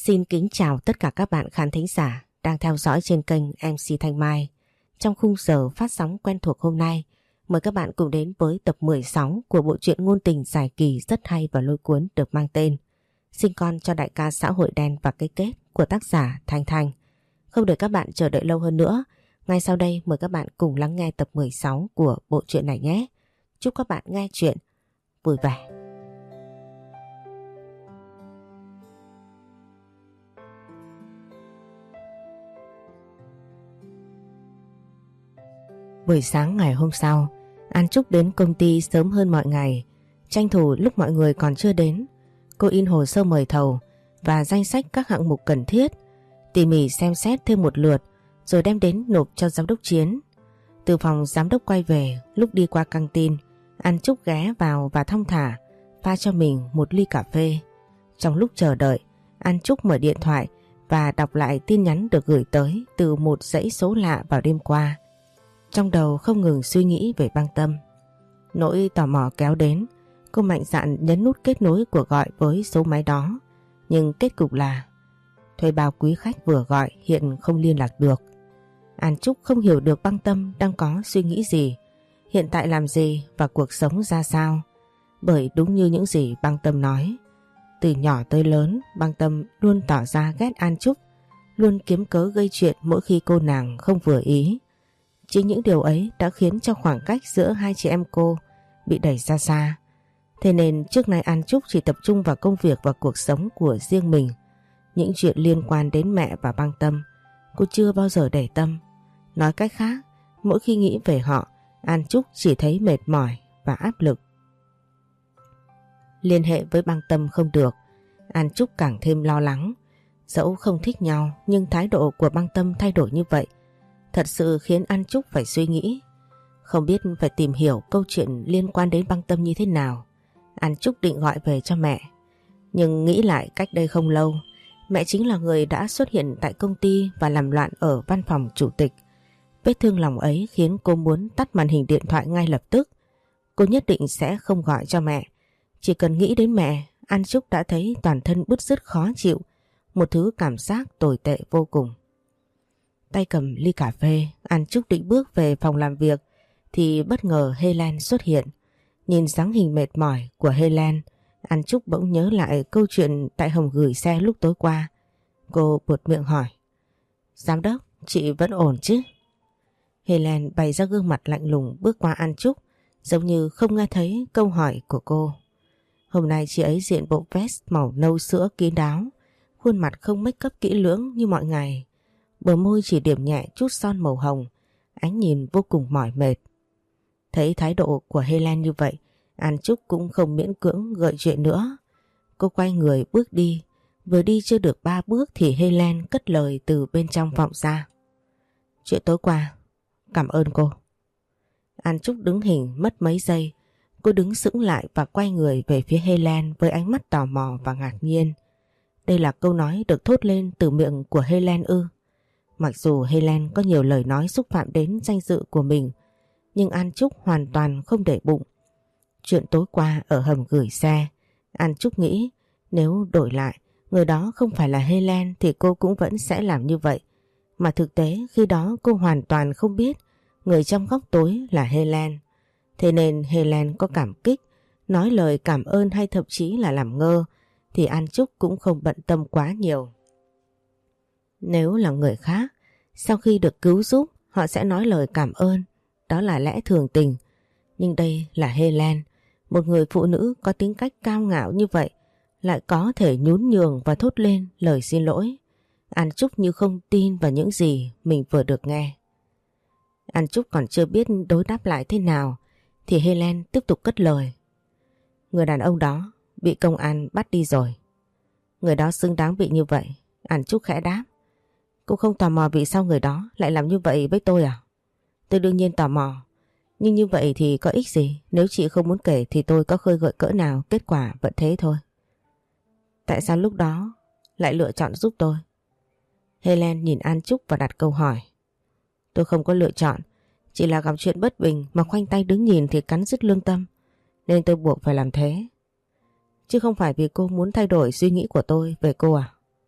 Xin kính chào tất cả các bạn khán thính giả đang theo dõi trên kênh MC Thanh Mai. Trong khung giờ phát sóng quen thuộc hôm nay, mời các bạn cùng đến với tập 16 của bộ truyện ngôn tình dài kỳ rất hay và lôi cuốn được mang tên Sinh con cho đại ca xã hội đen và cái kết của tác giả Thanh Thanh. Không để các bạn chờ đợi lâu hơn nữa, ngay sau đây mời các bạn cùng lắng nghe tập 16 của bộ truyện này nhé. Chúc các bạn nghe truyện vui vẻ. Buổi sáng ngày hôm sau, An Trúc đến công ty sớm hơn mọi ngày. Tranh thủ lúc mọi người còn chưa đến, cô in hồ sơ mời thầu và danh sách các hạng mục cần thiết, tỉ mỉ xem xét thêm một lượt rồi đem đến nộp cho giám đốc Chiến. Từ phòng giám đốc quay về, lúc đi qua căng tin, An Trúc ghé vào và thong thả pha cho mình một ly cà phê. Trong lúc chờ đợi, An Trúc mở điện thoại và đọc lại tin nhắn được gửi tới từ một dãy số lạ vào đêm qua. Trong đầu không ngừng suy nghĩ về Băng Tâm. Nỗi tò mò kéo đến, cô mạnh dạn nhấn nút kết nối cuộc gọi với số máy đó. Nhưng kết cục là thuê bao quý khách vừa gọi hiện không liên lạc được. An Trúc không hiểu được Băng Tâm đang có suy nghĩ gì, hiện tại làm gì và cuộc sống ra sao. Bởi đúng như những gì Băng Tâm nói, từ nhỏ tới lớn Băng Tâm luôn tỏ ra ghét An Trúc, luôn kiếm cớ gây chuyện mỗi khi cô nàng không vừa ý. Chính những điều ấy đã khiến cho khoảng cách giữa hai chị em cô bị đẩy ra xa. Thế nên trước nay An Trúc chỉ tập trung vào công việc và cuộc sống của riêng mình. Những chuyện liên quan đến mẹ và Băng Tâm cô chưa bao giờ để tâm. Nói cách khác, mỗi khi nghĩ về họ, An Trúc chỉ thấy mệt mỏi và áp lực. Liên hệ với Băng Tâm không được, An Trúc càng thêm lo lắng. Dẫu không thích nhau nhưng thái độ của Băng Tâm thay đổi như vậy thật sự khiến An Trúc phải suy nghĩ. Không biết phải tìm hiểu câu chuyện liên quan đến Băng Tâm như thế nào. An Trúc định gọi về cho mẹ. Nhưng nghĩ lại cách đây không lâu, mẹ chính là người đã xuất hiện tại công ty và làm loạn ở văn phòng chủ tịch. Vết thương lòng ấy khiến cô muốn tắt màn hình điện thoại ngay lập tức. Cô nhất định sẽ không gọi cho mẹ. Chỉ cần nghĩ đến mẹ, An Trúc đã thấy toàn thân bứt rứt khó chịu, một thứ cảm giác tồi tệ vô cùng. Tay cầm ly cà phê, An Trúc định bước về phòng làm việc thì bất ngờ Helen xuất hiện. Nhìn dáng hình mệt mỏi của Helen, An Trúc bỗng nhớ lại câu chuyện tại hầm gửi xe lúc tối qua. Cô buột miệng hỏi: "Giám đốc, chị vẫn ổn chứ?" Helen bày ra gương mặt lạnh lùng bước qua An Trúc, giống như không nghe thấy câu hỏi của cô. Hôm nay chị ấy diện bộ vest màu nâu sữa kín đáo, khuôn mặt không make up kỹ lưỡng như mọi ngày. Bờ môi chỉ điểm nhẹ chút son màu hồng, ánh nhìn vô cùng mỏi mệt. Thấy thái độ của Helen như vậy, An Trúc cũng không miễn cưỡng gợi chuyện nữa. Cô quay người bước đi, vừa đi chưa được 3 bước thì Helen cất lời từ bên trong vọng ra: "Chuyện tối qua, cảm ơn cô." An Trúc đứng hình mất mấy giây, cô đứng sững lại và quay người về phía Helen với ánh mắt tò mò và ngạc nhiên. Đây là câu nói được thốt lên từ miệng của Helen ư? Mặc dù Helen có nhiều lời nói xúc phạm đến danh dự của mình, nhưng An Trúc hoàn toàn không để bụng. Chuyện tối qua ở hầm gửi xe, An Trúc nghĩ nếu đổi lại người đó không phải là Helen thì cô cũng vẫn sẽ làm như vậy. Mà thực tế khi đó cô hoàn toàn không biết người trong góc tối là Helen. Thế nên Helen có cảm kích, nói lời cảm ơn hay thậm chí là làm ngơ thì An Trúc cũng không bận tâm quá nhiều. Nếu là người khác, sau khi được cứu giúp họ sẽ nói lời cảm ơn, đó là lẽ thường tình. Nhưng đây là Helen, một người phụ nữ có tính cách cao ngạo như vậy, lại có thể nhún nhường và thốt lên lời xin lỗi. An Trúc như không tin vào những gì mình vừa được nghe. An Trúc còn chưa biết đối đáp lại thế nào thì Helen tiếp tục cất lời: "Người đàn ông đó bị công an bắt đi rồi." "Người đó xứng đáng bị như vậy." An Trúc khẽ đáp. "Cô không tò mò vì sao người đó lại làm như vậy với tôi à?" "Tôi đương nhiên tò mò. Nhưng như vậy thì có ích gì? Nếu chị không muốn kể thì tôi có khơi gợi cỡ nào, kết quả vẫn thế thôi." "Tại sao lúc đó lại lựa chọn giúp tôi?" Helen nhìn An Trúc và đặt câu hỏi. "Tôi không có lựa chọn, chỉ là gặp chuyện bất bình mà khoanh tay đứng nhìn thì cắn rứt lương tâm, nên tôi buộc phải làm thế." "Chứ không phải vì cô muốn thay đổi suy nghĩ của tôi về cô à?"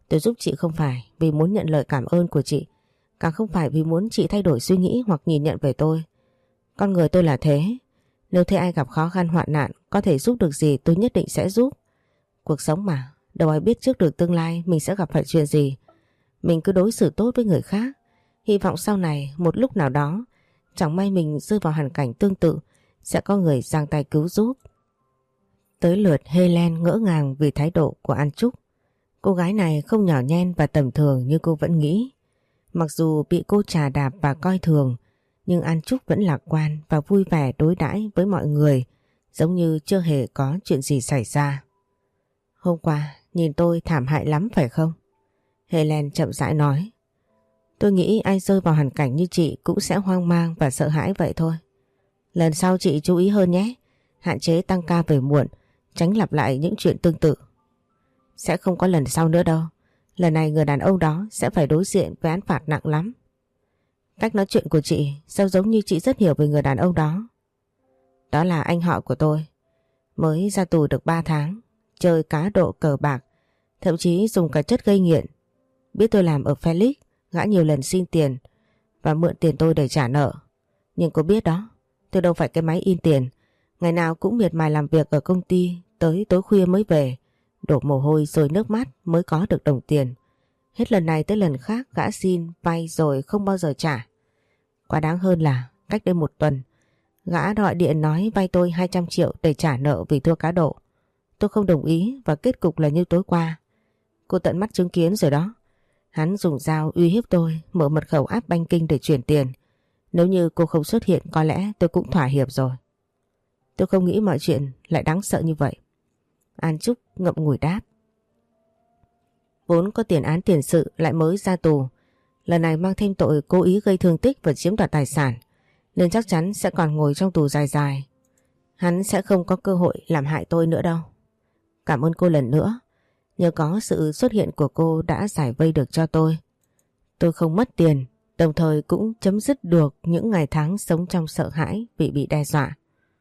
Tôi giúp chị không phải vì muốn nhận lời cảm ơn của chị, càng không phải vì muốn chị thay đổi suy nghĩ hoặc nhìn nhận về tôi. Con người tôi là thế. Nếu thấy ai gặp khó khăn hoạn nạn, có thể giúp được gì tôi nhất định sẽ giúp. Cuộc sống mà, đâu ai biết trước được tương lai mình sẽ gặp phải chuyện gì. Mình cứ đối xử tốt với người khác. Hy vọng sau này một lúc nào đó, chẳng may mình rơi vào hoàn cảnh tương tự, sẽ có người giang tay cứu giúp. Tới lượt Helen ngỡ ngàng vì thái độ của An Trúc. Cô gái này không nhỏ nhen và tầm thường như cô vẫn nghĩ. Mặc dù bị cô chà đạp và coi thường, nhưng An Trúc vẫn lạc quan và vui vẻ đối đãi với mọi người, giống như chưa hề có chuyện gì xảy ra. Hôm qua nhìn tôi thảm hại lắm phải không? Helen chậm rãi nói. Tôi nghĩ ai rơi vào hoàn cảnh như chị cũng sẽ hoang mang và sợ hãi vậy thôi. Lần sau chị chú ý hơn nhé. Hạn chế tăng ca về muộn, tránh lặp lại những chuyện tương tự. Sẽ không có lần sau nữa đâu. Lần này người đàn ông đó sẽ phải đối diện với án phạt nặng lắm. Cách nói chuyện của chị sao giống như chị rất hiểu về người đàn ông đó. Đó là anh họ của tôi. Mới ra tù được 3 tháng. Chơi cá độ cờ bạc. Thậm chí dùng cả chất gây nghiện. Biết tôi làm ở Felix, gã nhiều lần xin tiền và mượn tiền tôi để trả nợ. Nhưng cô biết đó, tôi đâu phải cái máy in tiền. Ngày nào cũng miệt mài làm việc ở công ty, tới tối khuya mới về, đổ mồ hôi rồi nước mắt mới có được đồng tiền. Hết lần này tới lần khác gã xin vay rồi không bao giờ trả. Quá đáng hơn là cách đây 1 tuần, gã gọi điện nói vay tôi 200 triệu để trả nợ vì thua cá độ. Tôi không đồng ý và kết cục là như tối qua. Cô tận mắt chứng kiến rồi đó. Hắn dùng dao uy hiếp tôi, mở mật khẩu app banking để chuyển tiền. Nếu như cô không xuất hiện có lẽ tôi cũng thỏa hiệp rồi. Tôi không nghĩ mọi chuyện lại đáng sợ như vậy. An Trúc ngậm ngùi đáp. Vốn có tiền án tiền sự lại mới ra tù. Lần này mang thêm tội cố ý gây thương tích và chiếm đoạt tài sản, nên chắc chắn sẽ còn ngồi trong tù dài dài. Hắn sẽ không có cơ hội làm hại tôi nữa đâu. Cảm ơn cô lần nữa. Nhờ có sự xuất hiện của cô đã giải vây được cho tôi. Tôi không mất tiền, đồng thời cũng chấm dứt được những ngày tháng sống trong sợ hãi vì bị đe dọa.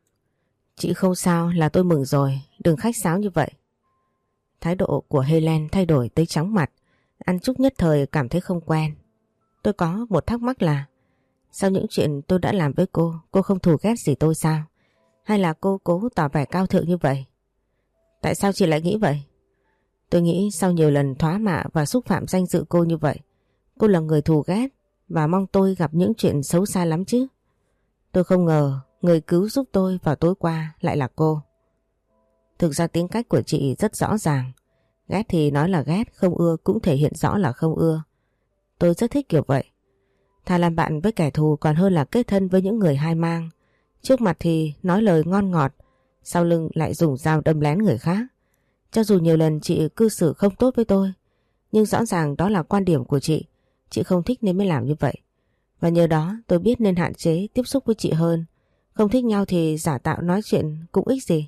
Chị không sao là tôi mừng rồi, đừng khách sáo như vậy. Thái độ của Helen thay đổi tới chóng mặt. An Trúc nhất thời cảm thấy không quen. Tôi có một thắc mắc là sau những chuyện tôi đã làm với cô không thù ghét gì tôi sao? Hay là cô cố tỏ vẻ cao thượng như vậy? Tại sao chị lại nghĩ vậy? Tôi nghĩ sau nhiều lần thoá mạ và xúc phạm danh dự cô như vậy, cô là người thù ghét và mong tôi gặp những chuyện xấu xa lắm chứ. Tôi không ngờ người cứu giúp tôi vào tối qua lại là cô. Thực ra tính cách của chị rất rõ ràng. Ghét thì nói là ghét, không ưa cũng thể hiện rõ là không ưa. Tôi rất thích kiểu vậy. Thà làm bạn với kẻ thù còn hơn là kết thân với những người hai mang. Trước mặt thì nói lời ngon ngọt, sau lưng lại dùng dao đâm lén người khác. Cho dù nhiều lần chị cư xử không tốt với tôi, nhưng rõ ràng đó là quan điểm của chị. Chị không thích nên mới làm như vậy. Và nhờ đó tôi biết nên hạn chế tiếp xúc với chị hơn. Không thích nhau thì giả tạo nói chuyện cũng ích gì.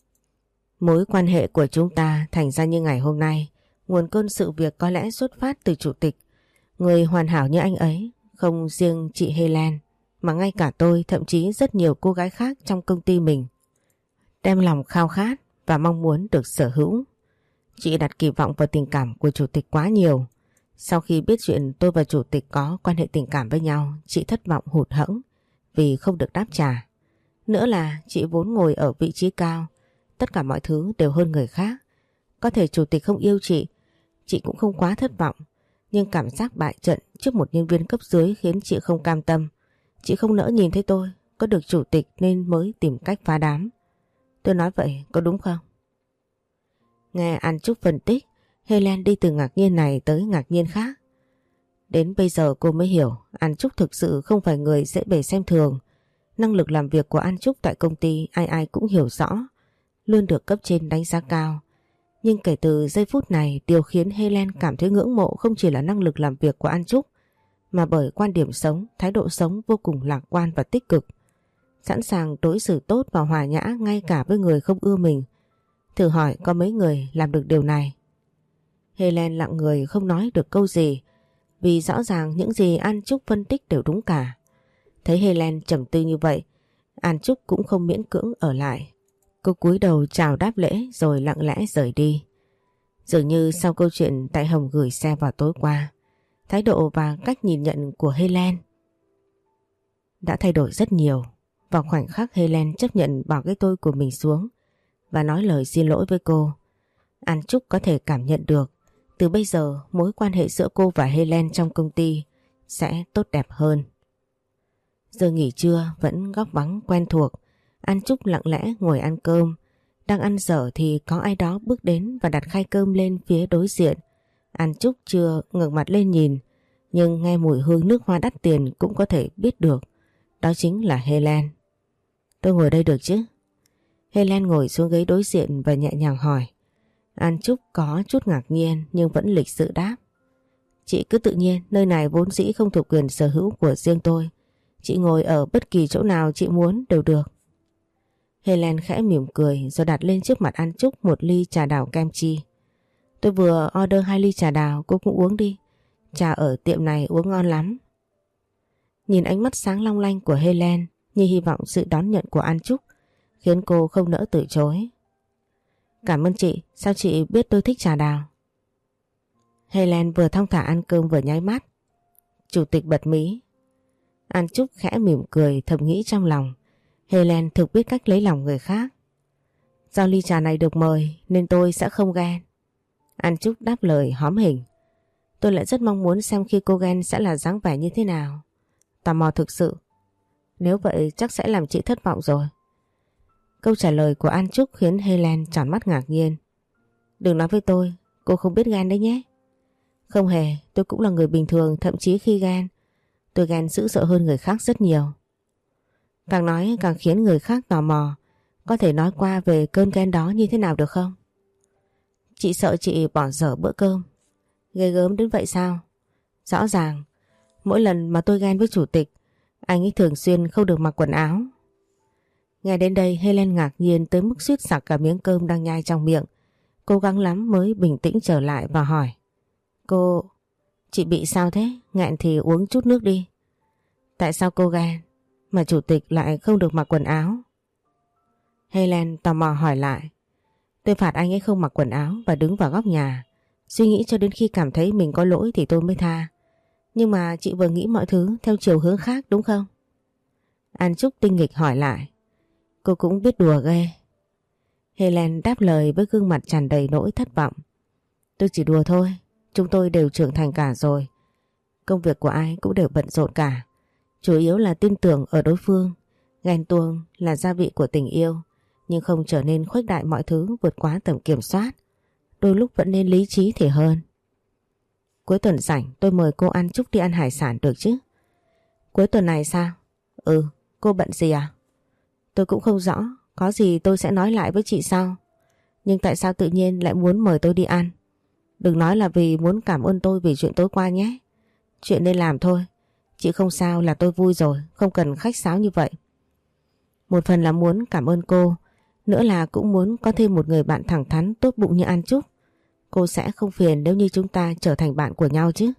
Mối quan hệ của chúng ta thành ra như ngày hôm nay, nguồn cơn sự việc có lẽ xuất phát từ chủ tịch. Người hoàn hảo như anh ấy, không riêng chị Helen, mà ngay cả tôi, thậm chí rất nhiều cô gái khác trong công ty mình, đem lòng khao khát và mong muốn được sở hữu. Chị đặt kỳ vọng vào tình cảm của chủ tịch quá nhiều. Sau khi biết chuyện tôi và chủ tịch có quan hệ tình cảm với nhau, chị thất vọng hụt hẫng vì không được đáp trả. Nữa là chị vốn ngồi ở vị trí cao, tất cả mọi thứ đều hơn người khác. Có thể chủ tịch không yêu chị cũng không quá thất vọng. Nhưng cảm giác bại trận trước một nhân viên cấp dưới khiến chị không cam tâm. Chị không nỡ nhìn thấy tôi có được chủ tịch nên mới tìm cách phá đám. Tôi nói vậy có đúng không? Nghe An Trúc phân tích, Helen đi từ ngạc nhiên này tới ngạc nhiên khác. Đến bây giờ cô mới hiểu An Trúc thực sự không phải người dễ bề xem thường. Năng lực làm việc của An Trúc tại công ty ai ai cũng hiểu rõ, luôn được cấp trên đánh giá cao. Nhưng kể từ giây phút này, điều khiến Helen cảm thấy ngưỡng mộ không chỉ là năng lực làm việc của An Trúc, mà bởi quan điểm sống, thái độ sống vô cùng lạc quan và tích cực. Sẵn sàng đối xử tốt và hòa nhã ngay cả với người không ưa mình. Thử hỏi có mấy người làm được điều này? Helen lặng người không nói được câu gì, vì rõ ràng những gì An Trúc phân tích đều đúng cả. Thấy Helen trầm tư như vậy, An Trúc cũng không miễn cưỡng ở lại. Cô cúi đầu chào đáp lễ rồi lặng lẽ rời đi. Dường như sau câu chuyện tại Hồng gửi xe vào tối qua, thái độ và cách nhìn nhận của Helen đã thay đổi rất nhiều. Vào khoảnh khắc Helen chấp nhận bỏ cái tôi của mình xuống và nói lời xin lỗi với cô, An Trúc có thể cảm nhận được từ bây giờ mối quan hệ giữa cô và Helen trong công ty sẽ tốt đẹp hơn. Giờ nghỉ trưa vẫn góc vắng quen thuộc, An Trúc lặng lẽ ngồi ăn cơm. Đang ăn dở thì có ai đó bước đến và đặt khay cơm lên phía đối diện. An Trúc chưa ngẩng mặt lên nhìn, nhưng nghe mùi hương nước hoa đắt tiền cũng có thể biết được đó chính là Helen. Tôi ngồi đây được chứ? Helen ngồi xuống ghế đối diện và nhẹ nhàng hỏi. An Trúc có chút ngạc nhiên nhưng vẫn lịch sự đáp. Chị cứ tự nhiên, nơi này vốn dĩ không thuộc quyền sở hữu của riêng tôi. Chị ngồi ở bất kỳ chỗ nào chị muốn đều được. Helen khẽ mỉm cười rồi đặt lên trước mặt An Trúc một ly trà đào kem chi. Tôi vừa order 2 ly trà đào, cô cũng uống đi. Trà ở tiệm này uống ngon lắm. Nhìn ánh mắt sáng long lanh của Helen như hy vọng sự đón nhận của An Trúc khiến cô không nỡ từ chối. Cảm ơn chị, sao chị biết tôi thích trà đào? Helen vừa thong thả ăn cơm vừa nháy mắt. Chủ tịch bật mí. An Trúc khẽ mỉm cười thầm nghĩ trong lòng. Helen thực biết cách lấy lòng người khác. Do ly trà này được mời nên tôi sẽ không ghen. An Trúc đáp lời hóm hỉnh. Tôi lại rất mong muốn xem khi cô ghen sẽ là dáng vẻ như thế nào. Tò mò thực sự. Nếu vậy chắc sẽ làm chị thất vọng rồi. Câu trả lời của An Trúc khiến Helen tròn mắt ngạc nhiên. Đừng nói với tôi, cô không biết ghen đấy nhé. Không hề, tôi cũng là người bình thường, thậm chí khi ghen, tôi ghen dữ dội hơn người khác rất nhiều. Càng nói càng khiến người khác tò mò. Có thể nói qua về cơn ghen đó như thế nào được không? Chị sợ chị bỏ dở bữa cơm. Ghê gớm đến vậy sao? Rõ ràng, mỗi lần mà tôi ghen với chủ tịch, anh ấy thường xuyên không được mặc quần áo. Nghe đến đây Helen ngạc nhiên tới mức suýt sặc cả miếng cơm đang nhai trong miệng. Cố gắng lắm mới bình tĩnh trở lại và hỏi. Chị bị sao thế? Nghẹn thì uống chút nước đi. Tại sao cô ghen mà chủ tịch lại không được mặc quần áo? Helen tò mò hỏi lại. Tôi phạt anh ấy không mặc quần áo và đứng vào góc nhà. Suy nghĩ cho đến khi cảm thấy mình có lỗi thì tôi mới tha. Nhưng mà chị vừa nghĩ mọi thứ theo chiều hướng khác đúng không? An Trúc tinh nghịch hỏi lại. Cô cũng biết đùa ghê. Helen đáp lời với gương mặt tràn đầy nỗi thất vọng. Tôi chỉ đùa thôi. Chúng tôi đều trưởng thành cả rồi. Công việc của ai cũng đều bận rộn cả. Chủ yếu là tin tưởng ở đối phương. Ghen tuông là gia vị của tình yêu, nhưng không trở nên khuếch đại mọi thứ vượt quá tầm kiểm soát. Đôi lúc vẫn nên lý trí thì hơn. Cuối tuần rảnh tôi mời cô An Trúc đi ăn hải sản được chứ? Cuối tuần này sao? Ừ, cô bận gì à? Tôi cũng không rõ, có gì tôi sẽ nói lại với chị sau. Nhưng tại sao tự nhiên lại muốn mời tôi đi ăn? Đừng nói là vì muốn cảm ơn tôi vì chuyện tối qua nhé. Chuyện nên làm thôi. Chị không sao là tôi vui rồi, không cần khách sáo như vậy. Một phần là muốn cảm ơn cô, nữa là cũng muốn có thêm một người bạn thẳng thắn tốt bụng như An Trúc. Cô sẽ không phiền nếu như chúng ta trở thành bạn của nhau chứ?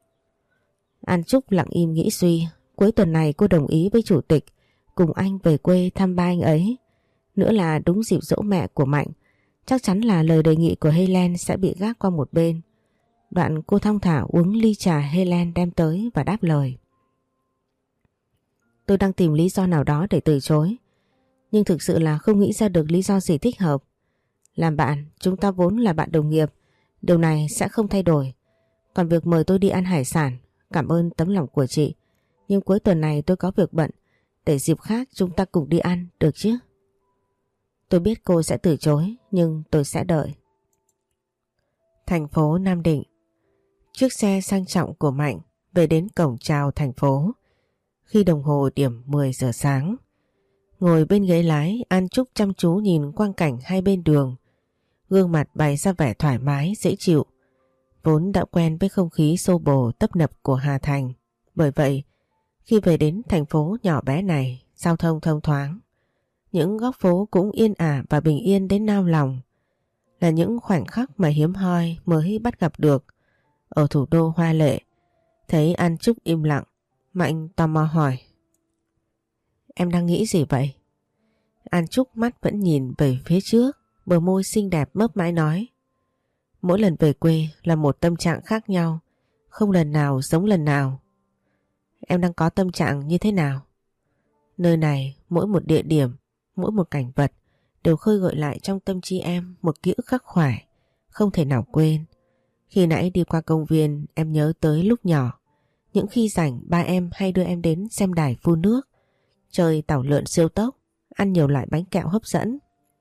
An Trúc lặng im nghĩ suy. Cuối tuần này cô đồng ý với chủ tịch cùng anh về quê thăm ba anh ấy. Nữa là đúng dịp giỗ mẹ của Mạnh. Chắc chắn là lời đề nghị của Helen sẽ bị gác qua một bên. Đoạn cô thong thả uống ly trà Helen đem tới và đáp lời. Tôi đang tìm lý do nào đó để từ chối, nhưng thực sự là không nghĩ ra được lý do gì thích hợp. Làm bạn, chúng ta vốn là bạn đồng nghiệp, điều này sẽ không thay đổi. Còn việc mời tôi đi ăn hải sản, cảm ơn tấm lòng của chị, nhưng cuối tuần này tôi có việc bận, để dịp khác chúng ta cùng đi ăn, được chứ? Tôi biết cô sẽ từ chối, nhưng tôi sẽ đợi. Thành phố Nam Định. Chiếc xe sang trọng của Mạnh về đến cổng chào thành phố khi đồng hồ điểm 10 giờ sáng. Ngồi bên ghế lái, An Trúc chăm chú nhìn quang cảnh hai bên đường. Gương mặt bày ra vẻ thoải mái, dễ chịu. Vốn đã quen với không khí xô bồ tấp nập của Hà Thành. Bởi vậy, khi về đến thành phố nhỏ bé này, giao thông thông thoáng. Những góc phố cũng yên ả và bình yên đến nao lòng. Là những khoảnh khắc mà hiếm hoi mới bắt gặp được ở thủ đô hoa lệ. Thấy An Trúc im lặng, Mạnh tò mò hỏi. Em đang nghĩ gì vậy? An Trúc mắt vẫn nhìn về phía trước, bờ môi xinh đẹp mấp máy nói. Mỗi lần về quê là một tâm trạng khác nhau, không lần nào giống lần nào. Em đang có tâm trạng như thế nào? Nơi này, mỗi một địa điểm, mỗi một cảnh vật đều khơi gợi lại trong tâm trí em một ký ức khắc khoải, không thể nào quên. Khi nãy đi qua công viên em nhớ tới lúc nhỏ, những khi rảnh ba em hay đưa em đến xem đài phun nước, chơi tàu lượn siêu tốc, ăn nhiều loại bánh kẹo hấp dẫn.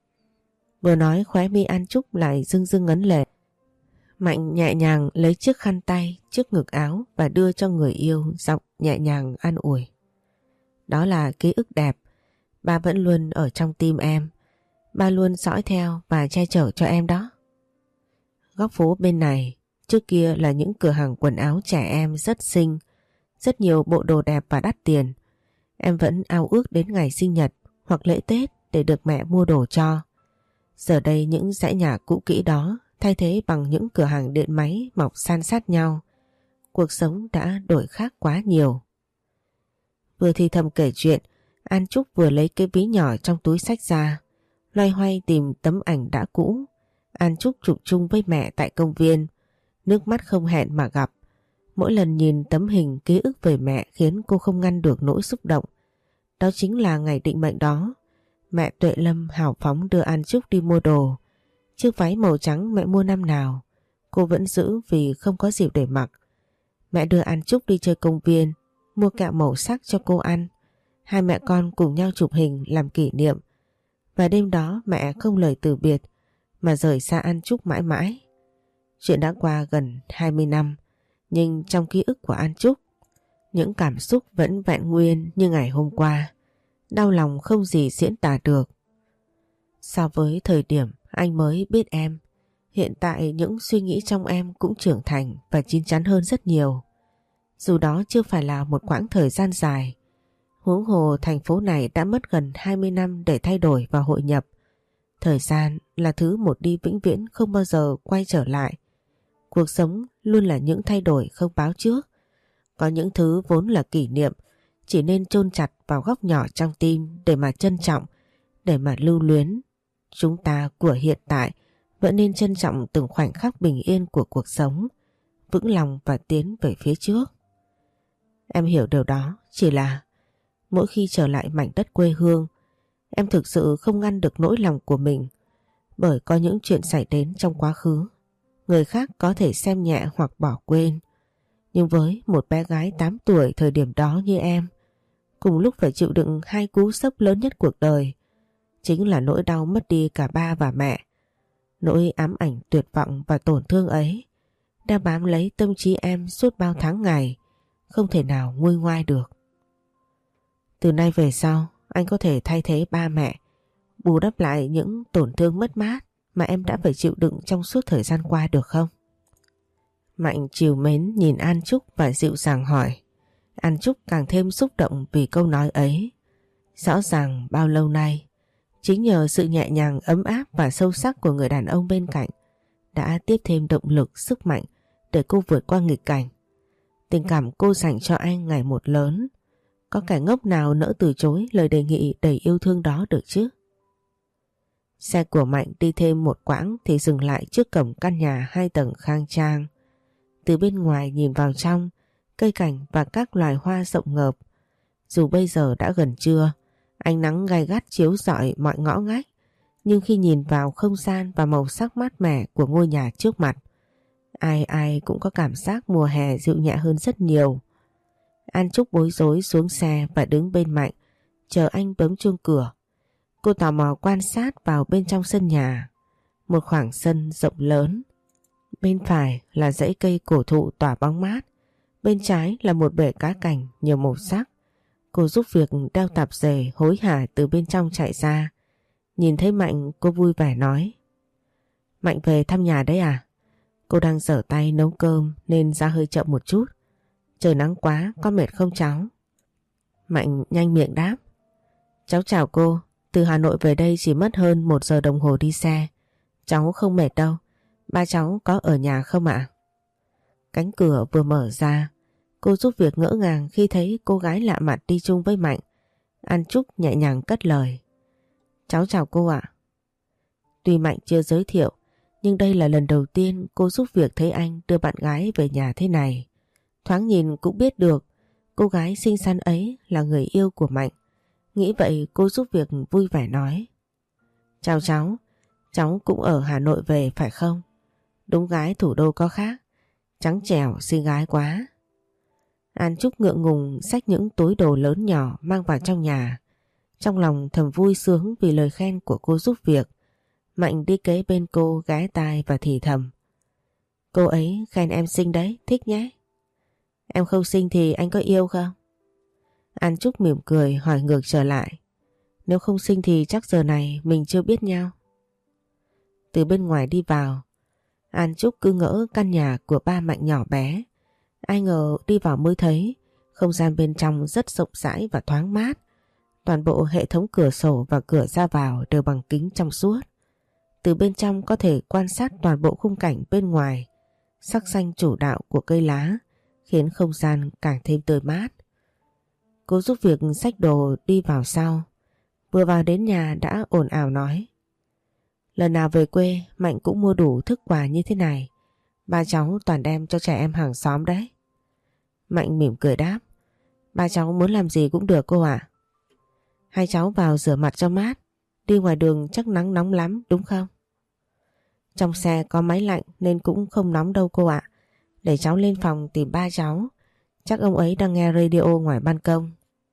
Vừa nói khóe mi An Trúc lại rưng rưng ngấn lệ. Mạnh nhẹ nhàng lấy chiếc khăn tay trước ngực áo và đưa cho người yêu, giọng nhẹ nhàng an ủi. Đó là ký ức đẹp, ba vẫn luôn ở trong tim em, ba luôn dõi theo và che chở cho em đó. Góc phố bên này trước kia là những cửa hàng quần áo trẻ em rất xinh, rất nhiều bộ đồ đẹp và đắt tiền. Em vẫn ao ước đến ngày sinh nhật hoặc lễ Tết để được mẹ mua đồ cho. Giờ đây những dãy nhà cũ kỹ đó thay thế bằng những cửa hàng điện máy mọc san sát nhau. Cuộc sống đã đổi khác quá nhiều. Vừa thì thầm kể chuyện, An Trúc vừa lấy cái ví nhỏ trong túi xách ra, loay hoay tìm tấm ảnh đã cũ. An Trúc chụp chung với mẹ tại công viên, nước mắt không hẹn mà gặp. Mỗi lần nhìn tấm hình ký ức về mẹ khiến cô không ngăn được nỗi xúc động. Đó chính là ngày định mệnh đó. Mẹ Tuệ Lâm hào phóng đưa An Trúc đi mua đồ. Chiếc váy màu trắng mẹ mua năm nào cô vẫn giữ vì không có dịp để mặc. Mẹ đưa An Trúc đi chơi công viên, mua kẹo màu sắc cho cô ăn. Hai mẹ con cùng nhau chụp hình làm kỷ niệm. Và đêm đó mẹ không lời từ biệt mà rời xa An Trúc mãi mãi. Chuyện đã qua gần 20 năm, nhưng trong ký ức của An Trúc, những cảm xúc vẫn vẹn nguyên như ngày hôm qua. Đau lòng không gì diễn tả được. So với thời điểm anh mới biết em, hiện tại những suy nghĩ trong em cũng trưởng thành và chín chắn hơn rất nhiều. Dù đó chưa phải là một quãng thời gian dài, huống hồ thành phố này đã mất gần 20 năm để thay đổi và hội nhập. Thời gian là thứ một đi vĩnh viễn không bao giờ quay trở lại. Cuộc sống luôn là những thay đổi không báo trước. Có những thứ vốn là kỷ niệm, chỉ nên chôn chặt vào góc nhỏ trong tim để mà trân trọng, để mà lưu luyến. Chúng ta của hiện tại vẫn nên trân trọng từng khoảnh khắc bình yên của cuộc sống, vững lòng và tiến về phía trước. Em hiểu điều đó, chỉ là mỗi khi trở lại mảnh đất quê hương, em thực sự không ngăn được nỗi lòng của mình, bởi có những chuyện xảy đến trong quá khứ người khác có thể xem nhẹ hoặc bỏ quên. Nhưng với một bé gái 8 tuổi thời điểm đó như em, cùng lúc phải chịu đựng hai cú sốc lớn nhất cuộc đời, chính là nỗi đau mất đi cả ba và mẹ. Nỗi ám ảnh tuyệt vọng và tổn thương ấy đã bám lấy tâm trí em suốt bao tháng ngày, không thể nào nguôi ngoai được. Từ nay về sau, anh có thể thay thế ba mẹ, bù đắp lại những tổn thương mất mát mà em đã phải chịu đựng trong suốt thời gian qua được không? Mạnh trìu mến nhìn An Trúc và dịu dàng hỏi. An Trúc càng thêm xúc động vì câu nói ấy. Rõ ràng bao lâu nay, chính nhờ sự nhẹ nhàng ấm áp và sâu sắc của người đàn ông bên cạnh đã tiếp thêm động lực, sức mạnh để cô vượt qua nghịch cảnh. Tình cảm cô dành cho anh ngày một lớn. Có kẻ ngốc nào nỡ từ chối lời đề nghị đầy yêu thương đó được chứ? Xe của Mạnh đi thêm một quãng thì dừng lại trước cổng căn nhà 2 tầng khang trang. Từ bên ngoài nhìn vào trong, cây cảnh và các loài hoa rộng ngợp. Dù bây giờ đã gần trưa, ánh nắng gay gắt chiếu rọi mọi ngõ ngách, nhưng khi nhìn vào không gian và màu sắc mát mẻ của ngôi nhà trước mặt, ai ai cũng có cảm giác mùa hè dịu nhẹ hơn rất nhiều. An Trúc bối rối xuống xe và đứng bên Mạnh, chờ anh bấm chuông cửa. Cô tò mò quan sát vào bên trong sân nhà. Một khoảng sân rộng lớn. Bên phải là dãy cây cổ thụ tỏa bóng mát. Bên trái là một bể cá cảnh nhiều màu sắc. Cô giúp việc đeo tạp dề hối hả từ bên trong chạy ra. Nhìn thấy Mạnh, cô vui vẻ nói. Mạnh về thăm nhà đấy à? Cô đang giở tay nấu cơm nên ra hơi chậm một chút. Trời nắng quá, có mệt không cháu? Mạnh nhanh miệng đáp. Cháu chào cô, từ Hà Nội về đây chỉ mất hơn 1 giờ đồng hồ đi xe. Cháu không mệt đâu, ba cháu có ở nhà không ạ? Cánh cửa vừa mở ra, cô giúp việc ngỡ ngàng khi thấy cô gái lạ mặt đi chung với Mạnh. An Trúc nhẹ nhàng cất lời. Cháu chào cô ạ. Tuy Mạnh chưa giới thiệu, Nhưng đây là lần đầu tiên cô giúp việc thấy anh đưa bạn gái về nhà thế này. Thoáng nhìn cũng biết được cô gái xinh xắn ấy là người yêu của Mạnh. Nghĩ vậy cô giúp việc vui vẻ nói: Chào cháu cũng ở Hà Nội về phải không? Đúng gái thủ đô có khác, trắng trẻo xinh gái quá. An Trúc ngượng ngùng xách những túi đồ lớn nhỏ mang vào trong nhà. Trong lòng thầm vui sướng vì lời khen của cô giúp việc. Mạnh đi kế bên cô ghé tai và thì thầm: Cô ấy khen em xinh đấy, thích nhé. Em không xinh thì anh có yêu không? An Trúc mỉm cười hỏi ngược trở lại: Nếu không xinh thì chắc giờ này mình chưa biết nhau. Từ bên ngoài đi vào, An Trúc cứ ngỡ căn nhà của ba Mạnh nhỏ bé. Ai ngờ đi vào mới thấy không gian bên trong rất rộng rãi và thoáng mát. Toàn bộ hệ thống cửa sổ và cửa ra vào đều bằng kính trong suốt. Từ bên trong có thể quan sát toàn bộ khung cảnh bên ngoài. Sắc xanh chủ đạo của cây lá khiến không gian càng thêm tươi mát. Cô giúp việc xách đồ đi vào sau. Vừa vào đến nhà đã ồn ào nói: Lần nào về quê Mạnh cũng mua đủ thức quà như thế này. Ba cháu toàn đem cho trẻ em hàng xóm đấy. Mạnh mỉm cười đáp: Ba cháu muốn làm gì cũng được cô ạ. Hai cháu vào rửa mặt cho mát. Đi ngoài đường chắc nắng nóng lắm đúng không? Trong xe có máy lạnh nên cũng không nóng đâu cô ạ. Để cháu lên phòng tìm ba cháu. Chắc ông ấy đang nghe radio ngoài ban công.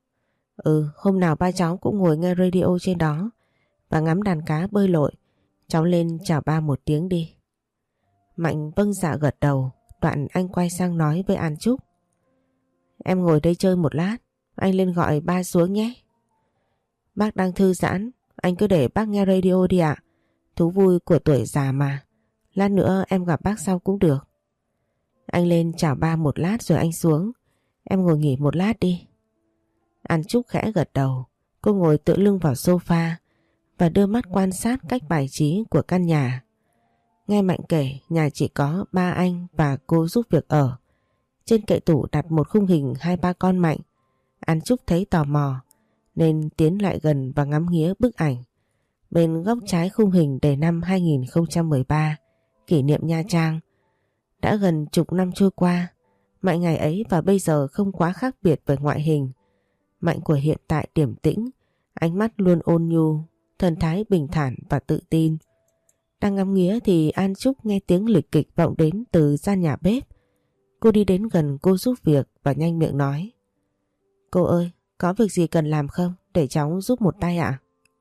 Hôm nào ba cháu cũng ngồi nghe radio trên đó và ngắm đàn cá bơi lội. Cháu lên chào ba một tiếng đi. Mạnh vâng dạ gật đầu. Đoạn anh quay sang nói với An Trúc: Em ngồi đây chơi một lát, anh lên gọi ba xuống nhé. Bác đang thư giãn, anh cứ để bác nghe radio đi ạ. Thú vui của tuổi già mà. Lát nữa em gặp bác sau cũng được. Anh lên chào ba một lát rồi anh xuống. Em ngồi nghỉ một lát đi. An Trúc khẽ gật đầu. Cô ngồi tựa lưng vào sofa và đưa mắt quan sát cách bài trí của căn nhà. Nghe Mạnh kể nhà chỉ có ba anh và cô giúp việc ở. Trên kệ tủ đặt một khung hình hai ba con Mạnh. An Trúc thấy tò mò nên tiến lại gần và ngắm nghía bức ảnh. Bên góc trái khung hình để năm 2013, kỷ niệm Nha Trang. Đã gần chục năm trôi qua, Mạnh ngày ấy và bây giờ không quá khác biệt về ngoại hình. Mạnh của hiện tại điềm tĩnh, ánh mắt luôn ôn nhu, thần thái bình thản và tự tin. Đang ngắm nghía thì An Trúc nghe tiếng lịch kịch vọng đến từ gian nhà bếp. Cô đi đến gần cô giúp việc và nhanh miệng nói: Cô ơi, có việc gì cần làm không? Để cháu giúp một tay ạ.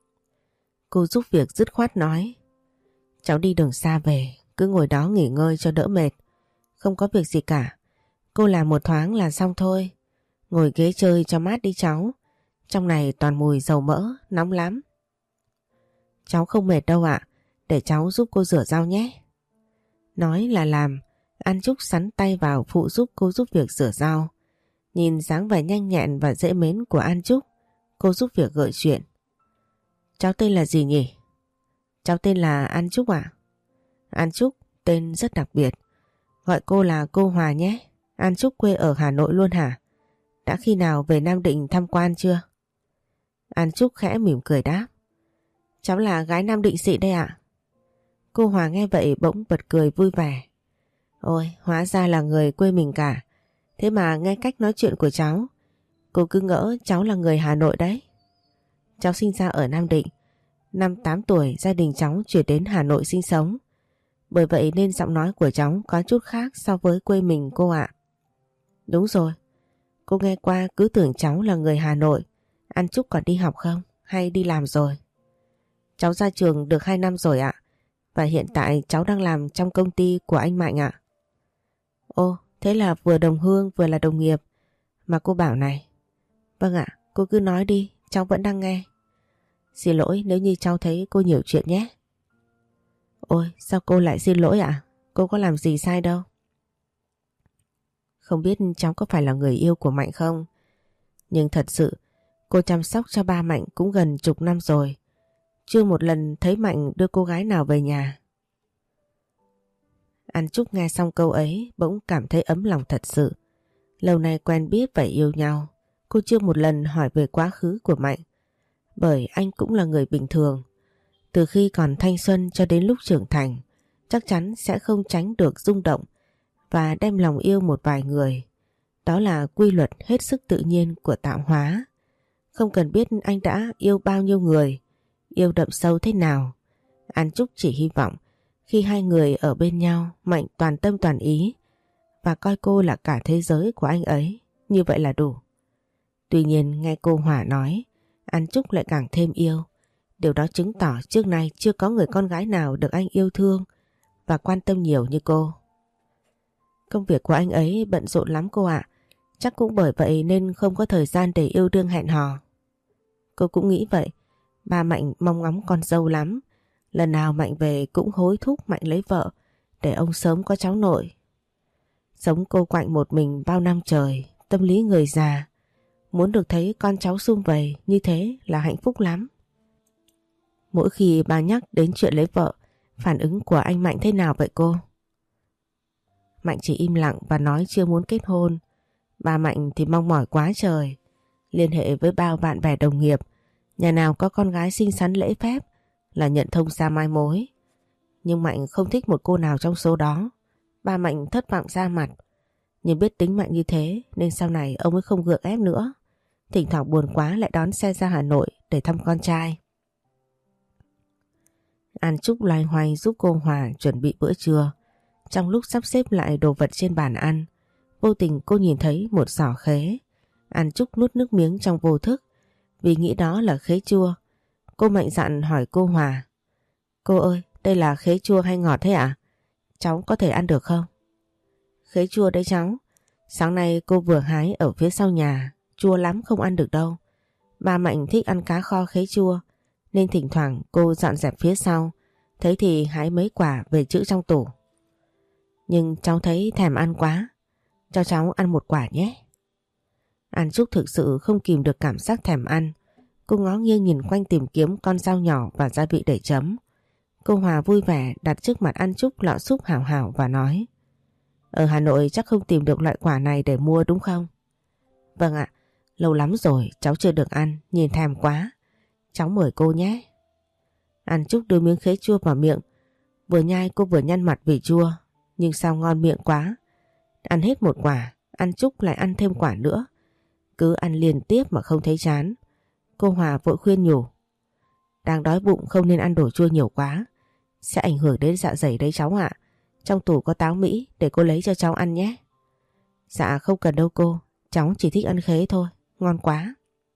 Cô giúp việc dứt khoát nói: Cháu đi đường xa về, cứ ngồi đó nghỉ ngơi cho đỡ mệt. Không có việc gì cả. Cô làm một thoáng là xong thôi. Ngồi ghế chơi cho mát đi cháu. Trong này toàn mùi dầu mỡ, nóng lắm. Cháu không mệt đâu ạ. Để cháu giúp cô rửa rau nhé. Nói là làm, An Trúc sắn tay vào phụ giúp cô giúp việc rửa rau. Nhìn dáng vẻ nhanh nhẹn và dễ mến của An Trúc, cô giúp việc gợi chuyện: Cháu tên là gì nhỉ? Cháu tên là An Trúc ạ. An Trúc, tên rất đặc biệt. Gọi cô là cô Hòa nhé. An Trúc quê ở Hà Nội luôn hả? Đã khi nào về Nam Định tham quan chưa? An Trúc khẽ mỉm cười đáp: Cháu là gái Nam Định xịn đây ạ. Cô Hòa nghe vậy bỗng bật cười vui vẻ. Ôi, hóa ra là người quê mình cả. Thế mà nghe cách nói chuyện của cháu, cô cứ ngỡ cháu là người Hà Nội đấy. Cháu sinh ra ở Nam Định. Năm 8 tuổi gia đình cháu chuyển đến Hà Nội sinh sống. Bởi vậy nên giọng nói của cháu có chút khác so với quê mình cô ạ. Đúng rồi. Cô nghe qua cứ tưởng cháu là người Hà Nội. An Trúc còn đi học không? Hay đi làm rồi? Cháu ra trường được 2 năm rồi ạ. Và hiện tại cháu đang làm trong công ty của anh Mạnh ạ. Ô, thế là vừa đồng hương vừa là đồng nghiệp. Mà cô bảo này. Vâng ạ, cô cứ nói đi, cháu vẫn đang nghe. Xin lỗi nếu như cháu thấy cô nhiều chuyện nhé. Ôi, sao cô lại xin lỗi ạ? Cô có làm gì sai đâu. Không biết cháu có phải là người yêu của Mạnh không? Nhưng thật sự, cô chăm sóc cho ba Mạnh cũng gần chục năm rồi. Chưa một lần thấy Mạnh đưa cô gái nào về nhà. An Trúc nghe xong câu ấy bỗng cảm thấy ấm lòng thật sự. Lâu nay quen biết và yêu nhau, cô chưa một lần hỏi về quá khứ của Mạnh. Bởi anh cũng là người bình thường. Từ khi còn thanh xuân cho đến lúc trưởng thành, chắc chắn sẽ không tránh được rung động và đem lòng yêu một vài người. Đó là quy luật hết sức tự nhiên của tạo hóa. Không cần biết anh đã yêu bao nhiêu người, yêu đậm sâu thế nào. An Trúc chỉ hy vọng khi hai người ở bên nhau, Mạnh toàn tâm toàn ý và coi cô là cả thế giới của anh ấy. Như vậy là đủ. Tuy nhiên nghe cô Hòa nói, An Trúc lại càng thêm yêu. Điều đó chứng tỏ trước nay chưa có người con gái nào được anh yêu thương và quan tâm nhiều như cô. Công việc của anh ấy bận rộn lắm cô ạ. Chắc cũng bởi vậy nên không có thời gian để yêu đương hẹn hò. Cô cũng nghĩ vậy. Ba Mạnh mong ngóng con dâu lắm. Lần nào Mạnh về cũng hối thúc Mạnh lấy vợ để ông sớm có cháu nội. Sống cô quạnh một mình bao năm trời, tâm lý người già. Muốn được thấy con cháu sum vầy như thế là hạnh phúc lắm. Mỗi khi bà nhắc đến chuyện lấy vợ, phản ứng của anh Mạnh thế nào vậy cô? Mạnh chỉ im lặng và nói chưa muốn kết hôn. Bà Mạnh thì mong mỏi quá trời. Liên hệ với bao bạn bè đồng nghiệp, nhà nào có con gái xinh xắn lễ phép là nhận thông ra mai mối. Nhưng Mạnh không thích một cô nào trong số đó. Ba Mạnh thất vọng ra mặt. Nhưng biết tính Mạnh như thế nên sau này ông ấy không gượng ép nữa. Thỉnh thoảng buồn quá lại đón xe ra Hà Nội để thăm con trai. An Trúc loay hoay giúp cô Hòa chuẩn bị bữa trưa. Trong lúc sắp xếp lại đồ vật trên bàn ăn, vô tình cô nhìn thấy một giỏ khế. An Trúc nuốt nước miếng trong vô thức vì nghĩ đó là khế chua. Cô mạnh dạn hỏi cô Hòa: "Cô ơi, đây là khế chua hay ngọt thế ạ? Cháu có thể ăn được không?" "Khế chua đấy cháu. Sáng nay cô vừa hái ở phía sau nhà, chua lắm không ăn được đâu. Ba Mạnh thích ăn cá kho khế chua nên thỉnh thoảng cô dọn dẹp phía sau, thấy thì hái mấy quả về trữ trong tủ. Nhưng cháu thấy thèm ăn quá, cho cháu ăn một quả nhé." An Trúc thực sự không kìm được cảm giác thèm ăn. Cô ngó nghiêng nhìn quanh tìm kiếm con dao nhỏ và gia vị để chấm. Cô Hòa vui vẻ đặt trước mặt An Trúc lọ súp hảo hảo và nói: "Ở Hà Nội chắc không tìm được loại quả này để mua đúng không?" "Vâng ạ, lâu lắm rồi cháu chưa được ăn, nhìn thèm quá. Cháu mời cô nhé." An Trúc đưa miếng khế chua vào miệng. Vừa nhai cô vừa nhăn mặt vì chua, nhưng sao ngon miệng quá. Ăn hết một quả, An Trúc lại ăn thêm quả nữa. Cứ ăn liên tiếp mà không thấy chán. Cô Hòa vội khuyên nhủ: "Đang đói bụng không nên ăn đồ chua nhiều quá, sẽ ảnh hưởng đến dạ dày đấy cháu ạ. Trong tủ có táo Mỹ để cô lấy cho cháu ăn nhé." "Dạ không cần đâu cô, cháu chỉ thích ăn khế thôi, ngon quá."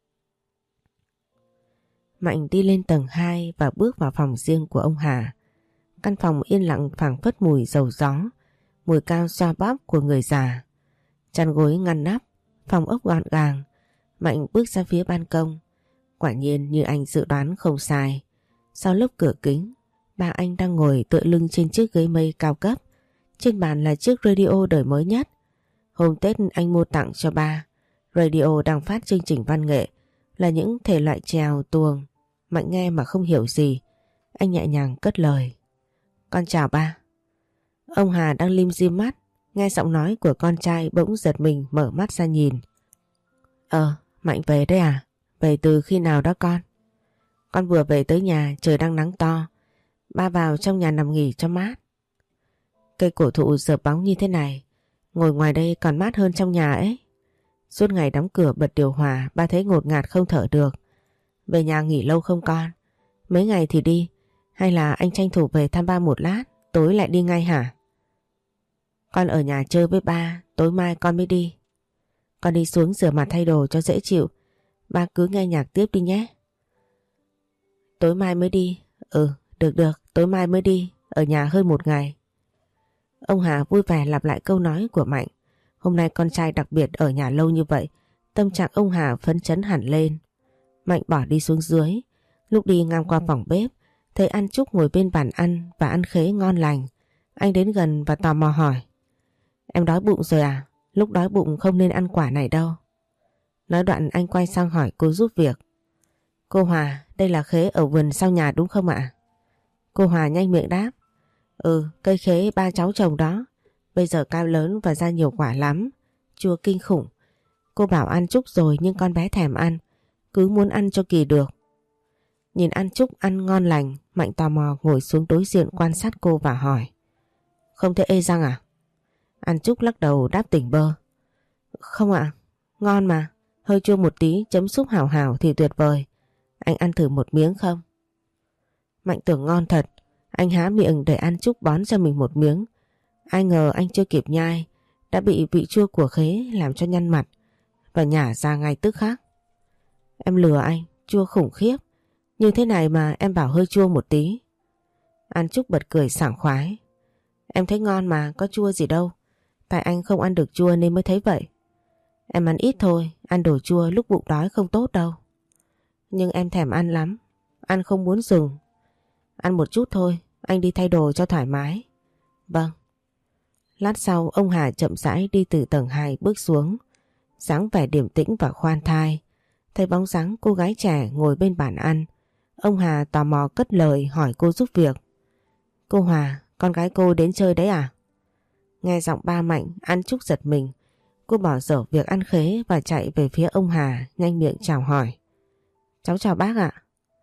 Mạnh đi lên tầng 2 và bước vào phòng riêng của ông Hà. Căn phòng yên lặng phảng phất mùi dầu gió, mùi cao xoa bóp của người già. Chăn gối ngăn nắp, phòng ốc gọn gàng. Mạnh bước ra phía ban công. Quả nhiên như anh dự đoán không sai. Sau lớp cửa kính, ba anh đang ngồi tựa lưng trên chiếc ghế mây cao cấp. Trên bàn là chiếc radio đời mới nhất. Hôm Tết anh mua tặng cho ba. Radio đang phát chương trình văn nghệ, là những thể loại chèo tuồng. Mạnh nghe mà không hiểu gì. Anh nhẹ nhàng cất lời: "Con chào ba." Ông Hà đang lim dim mắt, nghe giọng nói của con trai bỗng giật mình mở mắt ra nhìn. Mạnh về đấy à? Về từ khi nào đó con?" "Con vừa về tới nhà, trời đang nắng to. Ba vào trong nhà nằm nghỉ cho mát." "Cây cổ thụ rợp bóng như thế này, ngồi ngoài đây còn mát hơn trong nhà ấy. Suốt ngày đóng cửa bật điều hòa, ba thấy ngột ngạt không thở được. Về nhà nghỉ lâu không con? Mấy ngày thì đi, hay là anh tranh thủ về thăm ba một lát, tối lại đi ngay hả?" "Con ở nhà chơi với ba, tối mai con mới đi." "Con đi xuống rửa mặt thay đồ cho dễ chịu, ba cứ nghe nhạc tiếp đi nhé." "Tối mai mới đi." Được, tối mai mới đi, ở nhà hơi một ngày." Ông Hà vui vẻ lặp lại câu nói của Mạnh. Hôm nay con trai đặc biệt ở nhà lâu như vậy, tâm trạng ông Hà phấn chấn hẳn lên. Mạnh bỏ đi xuống dưới. Lúc đi ngang qua phòng bếp, thấy An Trúc ngồi bên bàn ăn và ăn khế ngon lành. Anh đến gần và tò mò hỏi: "Em đói bụng rồi à? Lúc đói bụng không nên ăn quả này đâu." Nói đoạn anh quay sang hỏi cô giúp việc: "Cô Hòa, đây là khế ở vườn sau nhà đúng không ạ?" Cô Hòa nhanh miệng đáp: Cây khế ba cháu trồng đó. Bây giờ cao lớn và ra nhiều quả lắm, chua kinh khủng. Cô bảo An Trúc rồi nhưng con bé thèm ăn, cứ muốn ăn cho kỳ được." Nhìn An Trúc ăn ngon lành, Mạnh tò mò ngồi xuống đối diện quan sát cô và hỏi: không thấy ê răng à? An Trúc lắc đầu đáp tỉnh bơ. Không ạ, ngon mà, hơi chua một tí chấm súp hảo hảo thì tuyệt vời. Anh ăn thử một miếng không? Mạnh tưởng ngon thật, anh há miệng để An Trúc bón cho mình một miếng. Ai ngờ anh chưa kịp nhai, đã bị vị chua của khế làm cho nhăn mặt và nhả ra ngay tức khắc. Em lừa anh, chua khủng khiếp. Như thế này mà em bảo hơi chua một tí. An Trúc bật cười sảng khoái. Em thấy ngon mà, có chua gì đâu. Tại anh không ăn được chua nên mới thấy vậy. Em ăn ít thôi, ăn đồ chua lúc bụng đói không tốt đâu. Nhưng em thèm ăn lắm, ăn không muốn dừng. Ăn một chút thôi, anh đi thay đồ cho thoải mái. Vâng. Lát sau ông Hà chậm rãi đi từ tầng 2 bước xuống, dáng vẻ điềm tĩnh và khoan thai. Thấy bóng dáng cô gái trẻ ngồi bên bàn ăn, ông Hà tò mò cất lời hỏi cô giúp việc. Cô Hòa, con gái cô đến chơi đấy à? Nghe giọng ba Mạnh, An Trúc giật mình. Cô bỏ dở việc ăn khế và chạy về phía ông Hà, nhanh miệng chào hỏi. Cháu chào bác ạ.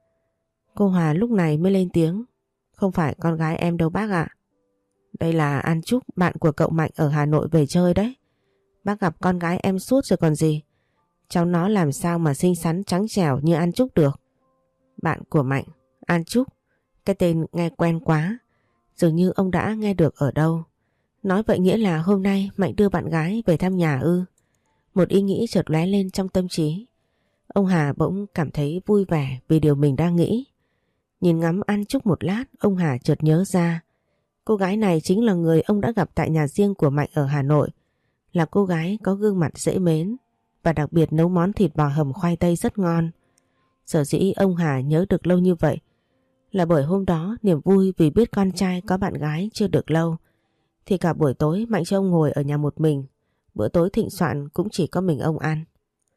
Cô Hòa lúc này mới lên tiếng. Không phải con gái em đâu bác ạ. Đây là An Trúc, bạn của cậu Mạnh ở Hà Nội về chơi đấy. Bác gặp con gái em suốt rồi còn gì. Cháu nó làm sao mà xinh xắn trắng trẻo như An Trúc được. Bạn của Mạnh, An Trúc, cái tên nghe quen quá. Dường như ông đã nghe được ở đâu. Nói vậy nghĩa là hôm nay Mạnh đưa bạn gái về thăm nhà ư? Một ý nghĩ chợt lóe lên trong tâm trí. Ông Hà bỗng cảm thấy vui vẻ vì điều mình đang nghĩ. Nhìn ngắm An Trúc một lát, ông Hà chợt nhớ ra. Cô gái này chính là người ông đã gặp tại nhà riêng của Mạnh ở Hà Nội. Là cô gái có gương mặt dễ mến và đặc biệt nấu món thịt bò hầm khoai tây rất ngon. Sở dĩ ông Hà nhớ được lâu như vậy là bởi hôm đó niềm vui vì biết con trai có bạn gái chưa được lâu. Thì cả buổi tối Mạnh cho ông ngồi ở nhà một mình. Bữa tối thịnh soạn cũng chỉ có mình ông ăn.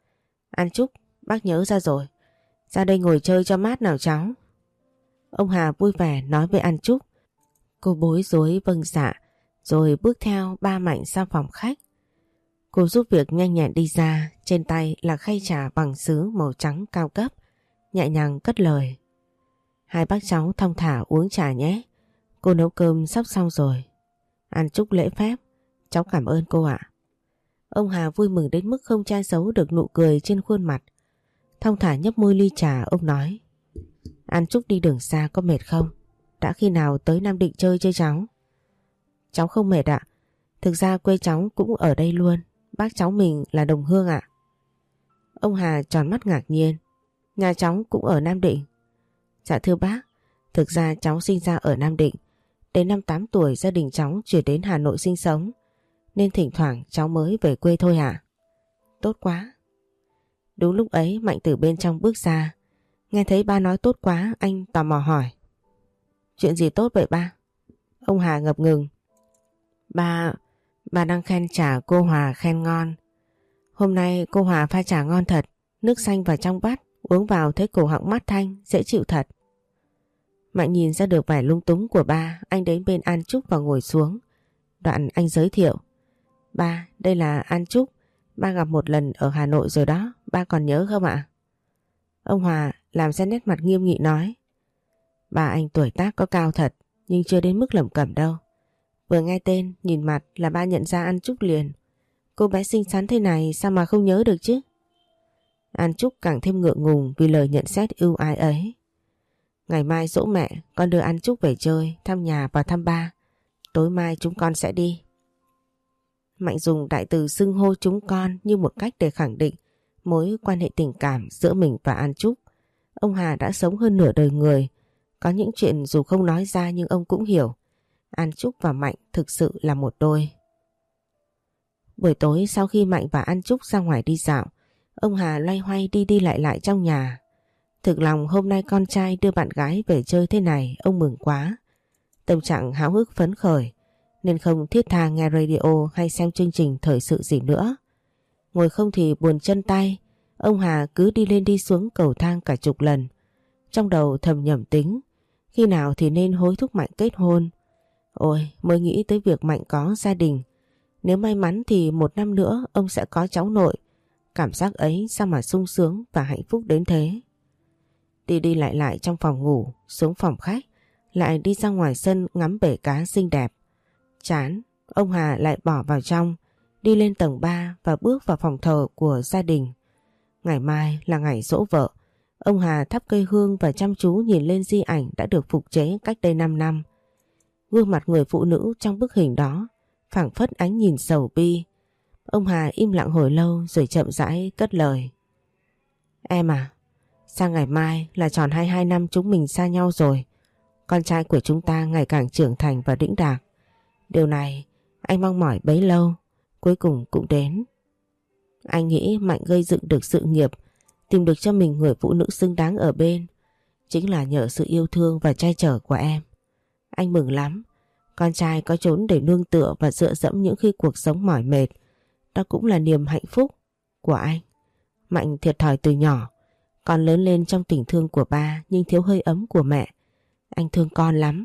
An Trúc, bác nhớ ra rồi. Ra đây ngồi chơi cho mát nào cháu. Ông Hà vui vẻ nói với An Trúc. Cô bối rối vâng dạ, rồi bước theo ba Mạnh sang phòng khách. Cô giúp việc nhanh nhẹn đi ra, trên tay là khay trà bằng sứ màu trắng cao cấp, nhẹ nhàng cất lời. Hai bác cháu thong thả uống trà nhé, cô nấu cơm sắp xong rồi. An Trúc lễ phép, cháu cảm ơn cô ạ. Ông Hà vui mừng đến mức không che giấu được nụ cười trên khuôn mặt. Thong thả nhấp môi ly trà, ông nói. An Trúc đi đường xa có mệt không? Đã khi nào tới Nam Định chơi cháu? Cháu không mệt ạ. Thực ra quê cháu cũng ở đây luôn. Bác cháu mình là đồng hương ạ. Ông Hà tròn mắt ngạc nhiên. Nhà cháu cũng ở Nam Định. Dạ thưa bác, thực ra cháu sinh ra ở Nam Định. Đến năm 8 tuổi gia đình cháu chuyển đến Hà Nội sinh sống. Nên thỉnh thoảng cháu mới về quê thôi ạ. Tốt quá. Đúng lúc ấy Mạnh từ bên trong bước ra. Nghe thấy ba nói tốt quá, anh tò mò hỏi. Chuyện gì tốt vậy ba? Ông Hà ngập ngừng. Ba đang khen trà cô Hòa khen ngon. Hôm nay cô Hòa pha trà ngon thật, nước xanh vào trong bát, uống vào thấy cổ họng mát thanh, dễ chịu thật. Mạnh nhìn ra được vẻ lung túng của ba, anh đến bên An Trúc và ngồi xuống. Đoạn anh giới thiệu. Ba, đây là An Trúc, ba gặp một lần ở Hà Nội rồi đó, ba còn nhớ không ạ? Ông Hòa làm ra nét mặt nghiêm nghị nói. Bà anh tuổi tác có cao thật, nhưng chưa đến mức lẩm cẩm đâu. Vừa nghe tên, nhìn mặt là ba nhận ra An Trúc liền. Cô bé xinh xắn thế này sao mà không nhớ được chứ? An Trúc càng thêm ngượng ngùng vì lời nhận xét ưu ái ấy. Ngày mai giỗ mẹ, con đưa An Trúc về chơi, thăm nhà và thăm ba. Tối mai chúng con sẽ đi. Mạnh dùng đại từ xưng hô chúng con như một cách để khẳng định mối quan hệ tình cảm giữa mình và An Trúc. Ông Hà đã sống hơn nửa đời người. Có những chuyện dù không nói ra nhưng ông cũng hiểu. An Trúc và Mạnh thực sự là một đôi. Buổi tối sau khi Mạnh và An Trúc ra ngoài đi dạo, ông Hà loay hoay đi lại trong nhà. Thực lòng hôm nay con trai đưa bạn gái về chơi thế này, ông mừng quá. Tâm trạng háo hức phấn khởi, nên không thiết tha nghe radio hay xem chương trình thời sự gì nữa. Ngồi không thì buồn chân tay, ông Hà cứ đi lên đi xuống cầu thang cả chục lần. Trong đầu thầm nhẩm tính, khi nào thì nên hối thúc Mạnh kết hôn. Ôi, mới nghĩ tới việc Mạnh có gia đình. Nếu may mắn thì 1 năm nữa ông sẽ có cháu nội. Cảm giác ấy sao mà sung sướng và hạnh phúc đến thế. Đi lại trong phòng ngủ, xuống phòng khách, lại đi ra ngoài sân ngắm bể cá xinh đẹp. Chán, ông Hà lại bỏ vào trong, đi lên tầng 3 và bước vào phòng thờ của gia đình. Ngày mai là ngày giỗ vợ. Ông Hà thắp cây hương và chăm chú nhìn lên di ảnh đã được phục chế cách đây 5 năm. Gương mặt người phụ nữ trong bức hình đó phảng phất ánh nhìn sầu bi. Ông Hà im lặng hồi lâu rồi chậm rãi cất lời. Em à, sang ngày mai là tròn 22 năm chúng mình xa nhau rồi. Con trai của chúng ta ngày càng trưởng thành và đĩnh đạc. Điều này anh mong mỏi bấy lâu, cuối cùng cũng đến. Anh nghĩ Mạnh gây dựng được sự nghiệp, tìm được cho mình người phụ nữ xứng đáng ở bên, chính là nhờ sự yêu thương và che chở của em. Anh mừng lắm, con trai có chốn để nương tựa và dựa dẫm những khi cuộc sống mỏi mệt. Đó cũng là niềm hạnh phúc của anh. Mạnh thiệt thòi từ nhỏ, con lớn lên trong tình thương của ba nhưng thiếu hơi ấm của mẹ. Anh thương con lắm.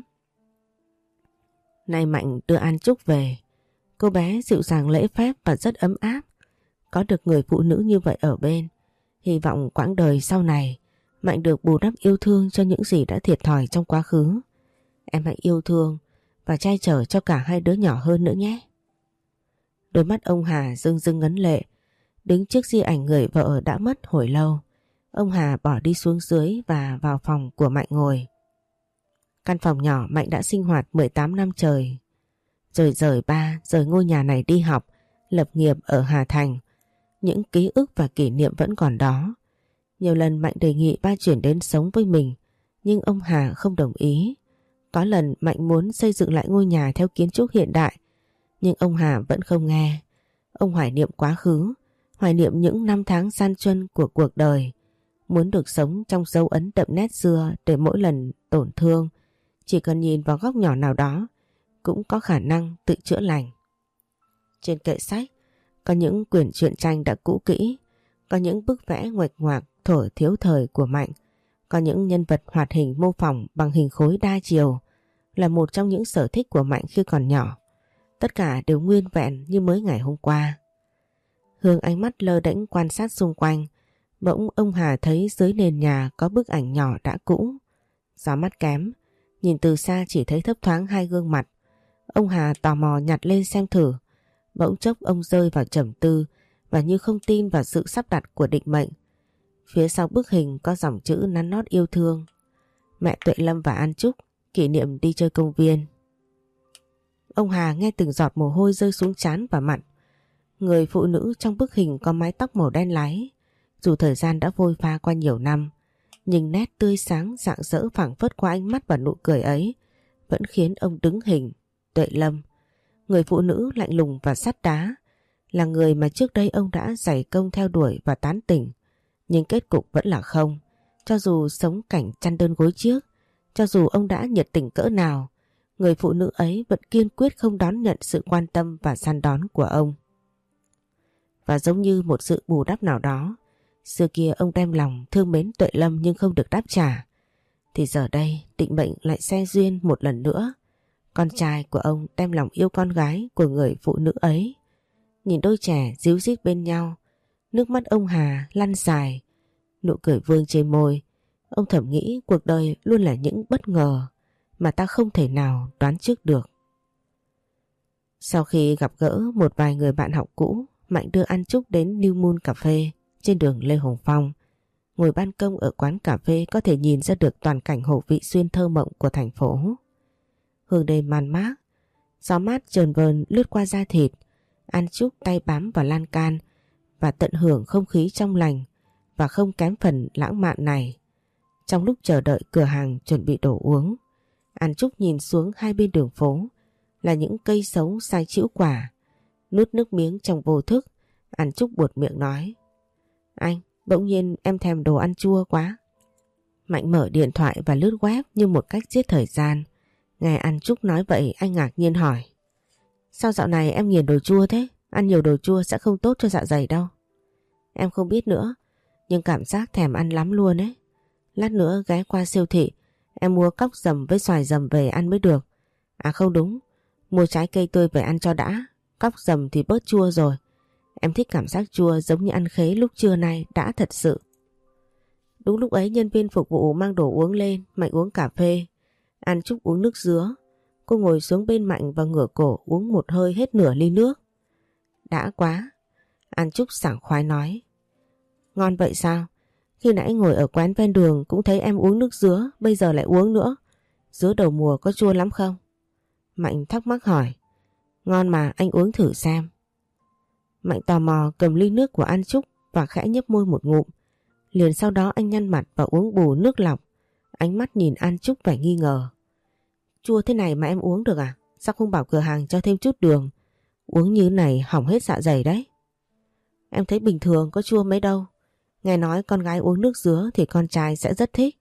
Nay Mạnh đưa An Trúc về. Cô bé dịu dàng lễ phép và rất ấm áp. Có được người phụ nữ như vậy ở bên, hy vọng quãng đời sau này Mạnh được bù đắp yêu thương cho những gì đã thiệt thòi trong quá khứ. Em hãy yêu thương và che chở cho cả hai đứa nhỏ hơn nữa nhé. Đôi mắt ông Hà rưng rưng ngấn lệ. Đứng trước di ảnh người vợ đã mất hồi lâu, ông Hà bỏ đi xuống dưới và vào phòng của Mạnh ngồi. Căn phòng nhỏ Mạnh đã sinh hoạt 18 năm trời. Rồi rời ba, rời ngôi nhà này đi học, lập nghiệp ở Hà Thành. Những ký ức và kỷ niệm vẫn còn đó. Nhiều lần Mạnh đề nghị ba chuyển đến sống với mình, nhưng ông Hà không đồng ý. Có lần Mạnh muốn xây dựng lại ngôi nhà theo kiến trúc hiện đại, nhưng ông Hà vẫn không nghe. Ông hoài niệm quá khứ, hoài niệm những năm tháng gian truân của cuộc đời, muốn được sống trong dấu ấn đậm nét xưa để mỗi lần tổn thương, chỉ cần nhìn vào góc nhỏ nào đó cũng có khả năng tự chữa lành. Trên kệ sách có những quyển truyện tranh đã cũ kỹ, có những bức vẽ nguệch ngoạc thuở thiếu thời của Mạnh, có những nhân vật hoạt hình mô phỏng bằng hình khối đa chiều, là một trong những sở thích của Mạnh khi còn nhỏ. Tất cả đều nguyên vẹn như mới ngày hôm qua. Hương ánh mắt lơ đễnh quan sát xung quanh, bỗng ông Hà thấy dưới nền nhà có bức ảnh nhỏ đã cũ. Do mắt kém, nhìn từ xa chỉ thấy thấp thoáng hai gương mặt. Ông Hà tò mò nhặt lên xem thử. Bỗng chốc ông rơi vào trầm tư và như không tin vào sự sắp đặt của định mệnh. Phía sau bức hình có dòng chữ nắn nót yêu thương. Mẹ Tuệ Lâm và An Trúc kỷ niệm đi chơi công viên. Ông Hà nghe từng giọt mồ hôi rơi xuống trán và mặt. Người phụ nữ trong bức hình có mái tóc màu đen láy. Dù thời gian đã vội pha qua nhiều năm, nhưng nét tươi sáng rạng rỡ phảng phất qua ánh mắt và nụ cười ấy vẫn khiến ông đứng hình. Tuệ Lâm, người phụ nữ lạnh lùng và sắt đá, là người mà trước đây ông đã dày công theo đuổi và tán tỉnh, nhưng kết cục vẫn là không. Cho dù sống cảnh chăn đơn gối trước, cho dù ông đã nhiệt tình cỡ nào, người phụ nữ ấy vẫn kiên quyết không đón nhận sự quan tâm và săn đón của ông. Và giống như một sự bù đắp nào đó, xưa kia ông đem lòng thương mến Tuệ Lâm nhưng không được đáp trả, thì giờ đây định mệnh lại xe duyên một lần nữa. Con trai của ông đem lòng yêu con gái của người phụ nữ ấy. Nhìn đôi trẻ díu dít bên nhau, nước mắt ông Hà lăn dài, nụ cười vương trên môi. Ông thầm nghĩ cuộc đời luôn là những bất ngờ mà ta không thể nào đoán trước được. Sau khi gặp gỡ một vài người bạn học cũ, Mạnh đưa An Trúc đến New Moon Cà Phê trên đường Lê Hồng Phong. Ngồi ban công ở quán cà phê có thể nhìn ra được toàn cảnh Hồ Vị Xuyên thơ mộng của thành phố. Hương đêm man mác, gió mát chờn vờn lướt qua da thịt. An Trúc tay bám vào lan can và tận hưởng không khí trong lành và không kém phần lãng mạn này. Trong lúc chờ đợi cửa hàng chuẩn bị đồ uống, An Trúc nhìn xuống hai bên đường phố là những cây sấu sai chĩu quả. Nuốt nước miếng trong vô thức, An Trúc buột miệng nói: Anh, bỗng nhiên em thèm đồ ăn chua quá. Mạnh mở điện thoại và lướt web như một cách giết thời gian. Nghe An Trúc nói vậy, anh ngạc nhiên hỏi: Sao dạo này em nghiền đồ chua thế? Ăn nhiều đồ chua sẽ không tốt cho dạ dày đâu. Em không biết nữa, nhưng cảm giác thèm ăn lắm luôn ấy. Lát nữa ghé qua siêu thị, em mua cóc dầm với xoài dầm về ăn mới được. À không đúng, mua trái cây tươi về ăn cho đã. Cóc dầm thì bớt chua rồi. Em thích cảm giác chua giống như ăn khế lúc trưa nay, đã thật sự. Đúng lúc ấy nhân viên phục vụ mang đồ uống lên, Mạnh uống cà phê, An Trúc uống nước dứa. Cô ngồi xuống bên Mạnh và ngửa cổ uống một hơi hết nửa ly nước. Đã quá, An Trúc sảng khoái nói. Ngon vậy sao? Khi nãy ngồi ở quán ven đường cũng thấy em uống nước dứa, bây giờ lại uống nữa. Dứa đầu mùa có chua lắm không? Mạnh thắc mắc hỏi. Ngon mà, anh uống thử xem. Mạnh tò mò cầm ly nước của An Trúc và khẽ nhấp môi một ngụm. Liền sau đó anh nhăn mặt và uống bù nước lọc. Ánh mắt nhìn An Trúc vẻ nghi ngờ. Chua thế này mà em uống được à? Sao không bảo cửa hàng cho thêm chút đường? Uống như này hỏng hết dạ dày đấy. Em thấy bình thường, có chua mấy đâu. Nghe nói con gái uống nước dứa thì con trai sẽ rất thích.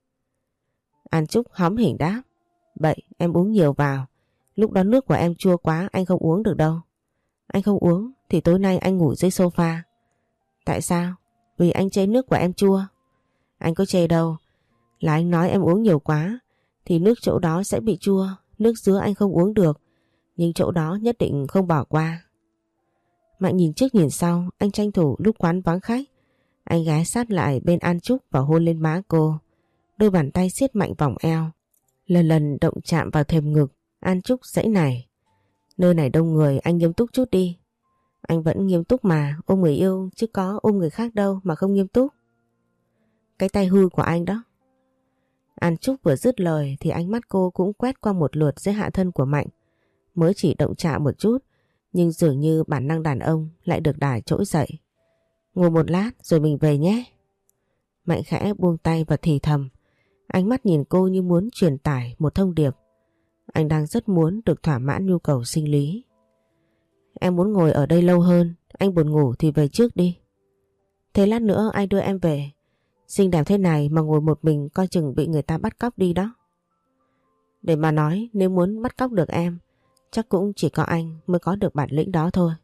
An Trúc hóm hỉnh đáp. Vậy em uống nhiều vào. Lúc đó nước của em chua quá, anh không uống được đâu. Anh không uống thì tối nay anh ngủ dưới sofa. Tại sao? Vì anh chê nước của em chua. Anh có chê đâu. Là anh nói em uống nhiều quá thì nước chỗ đó sẽ bị chua. Nước dứa anh không uống được, nhưng chỗ đó nhất định không bỏ qua. Mạnh nhìn trước nhìn sau, anh tranh thủ lúc quán vắng khách. Anh ghé sát lại bên An Trúc và hôn lên má cô. Đôi bàn tay siết mạnh vòng eo, lần lần động chạm vào thềm ngực. An Trúc giãy này. Nơi này đông người, anh nghiêm túc chút đi. Anh vẫn nghiêm túc mà, ôm người yêu chứ có ôm người khác đâu mà không nghiêm túc. Cái tay hư của anh đó. An Trúc vừa dứt lời thì ánh mắt cô cũng quét qua một lượt dưới hạ thân của Mạnh. Mới chỉ động chạm một chút, nhưng dường như bản năng đàn ông lại được đài trỗi dậy. Ngồi một lát rồi mình về nhé. Mạnh khẽ buông tay và thì thầm. Ánh mắt nhìn cô như muốn truyền tải một thông điệp. Anh đang rất muốn được thỏa mãn nhu cầu sinh lý. Em muốn ngồi ở đây lâu hơn, anh buồn ngủ thì về trước đi. Thế lát nữa anh đưa em về. Xinh đẹp thế này mà ngồi một mình coi chừng bị người ta bắt cóc đi đó. Để mà nói, nếu muốn bắt cóc được em, chắc cũng chỉ có anh mới có được bản lĩnh đó thôi.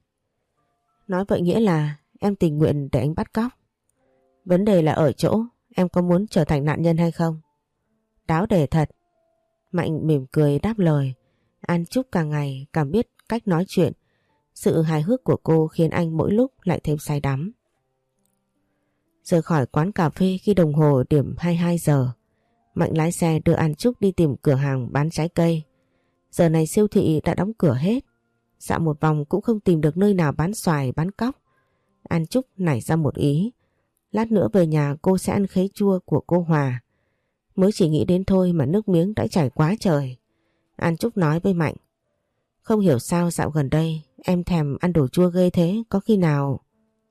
Nói vậy nghĩa là em tình nguyện để anh bắt cóc. Vấn đề là ở chỗ em có muốn trở thành nạn nhân hay không? Đáo đề thật. Mạnh mỉm cười đáp lời. An Trúc càng ngày càng biết cách nói chuyện. Sự hài hước của cô khiến anh mỗi lúc lại thêm say đắm. Rời khỏi quán cà phê khi đồng hồ điểm 22 giờ. Mạnh lái xe đưa An Trúc đi tìm cửa hàng bán trái cây. Giờ này siêu thị đã đóng cửa hết. Dạo một vòng cũng không tìm được nơi nào bán xoài bán cóc. An Trúc nảy ra một ý. Lát nữa về nhà cô sẽ ăn khế chua của cô Hòa. Mới chỉ nghĩ đến thôi mà nước miếng đã chảy quá trời. An Trúc nói với Mạnh. Không hiểu sao dạo gần đây em thèm ăn đồ chua ghê thế, có khi nào...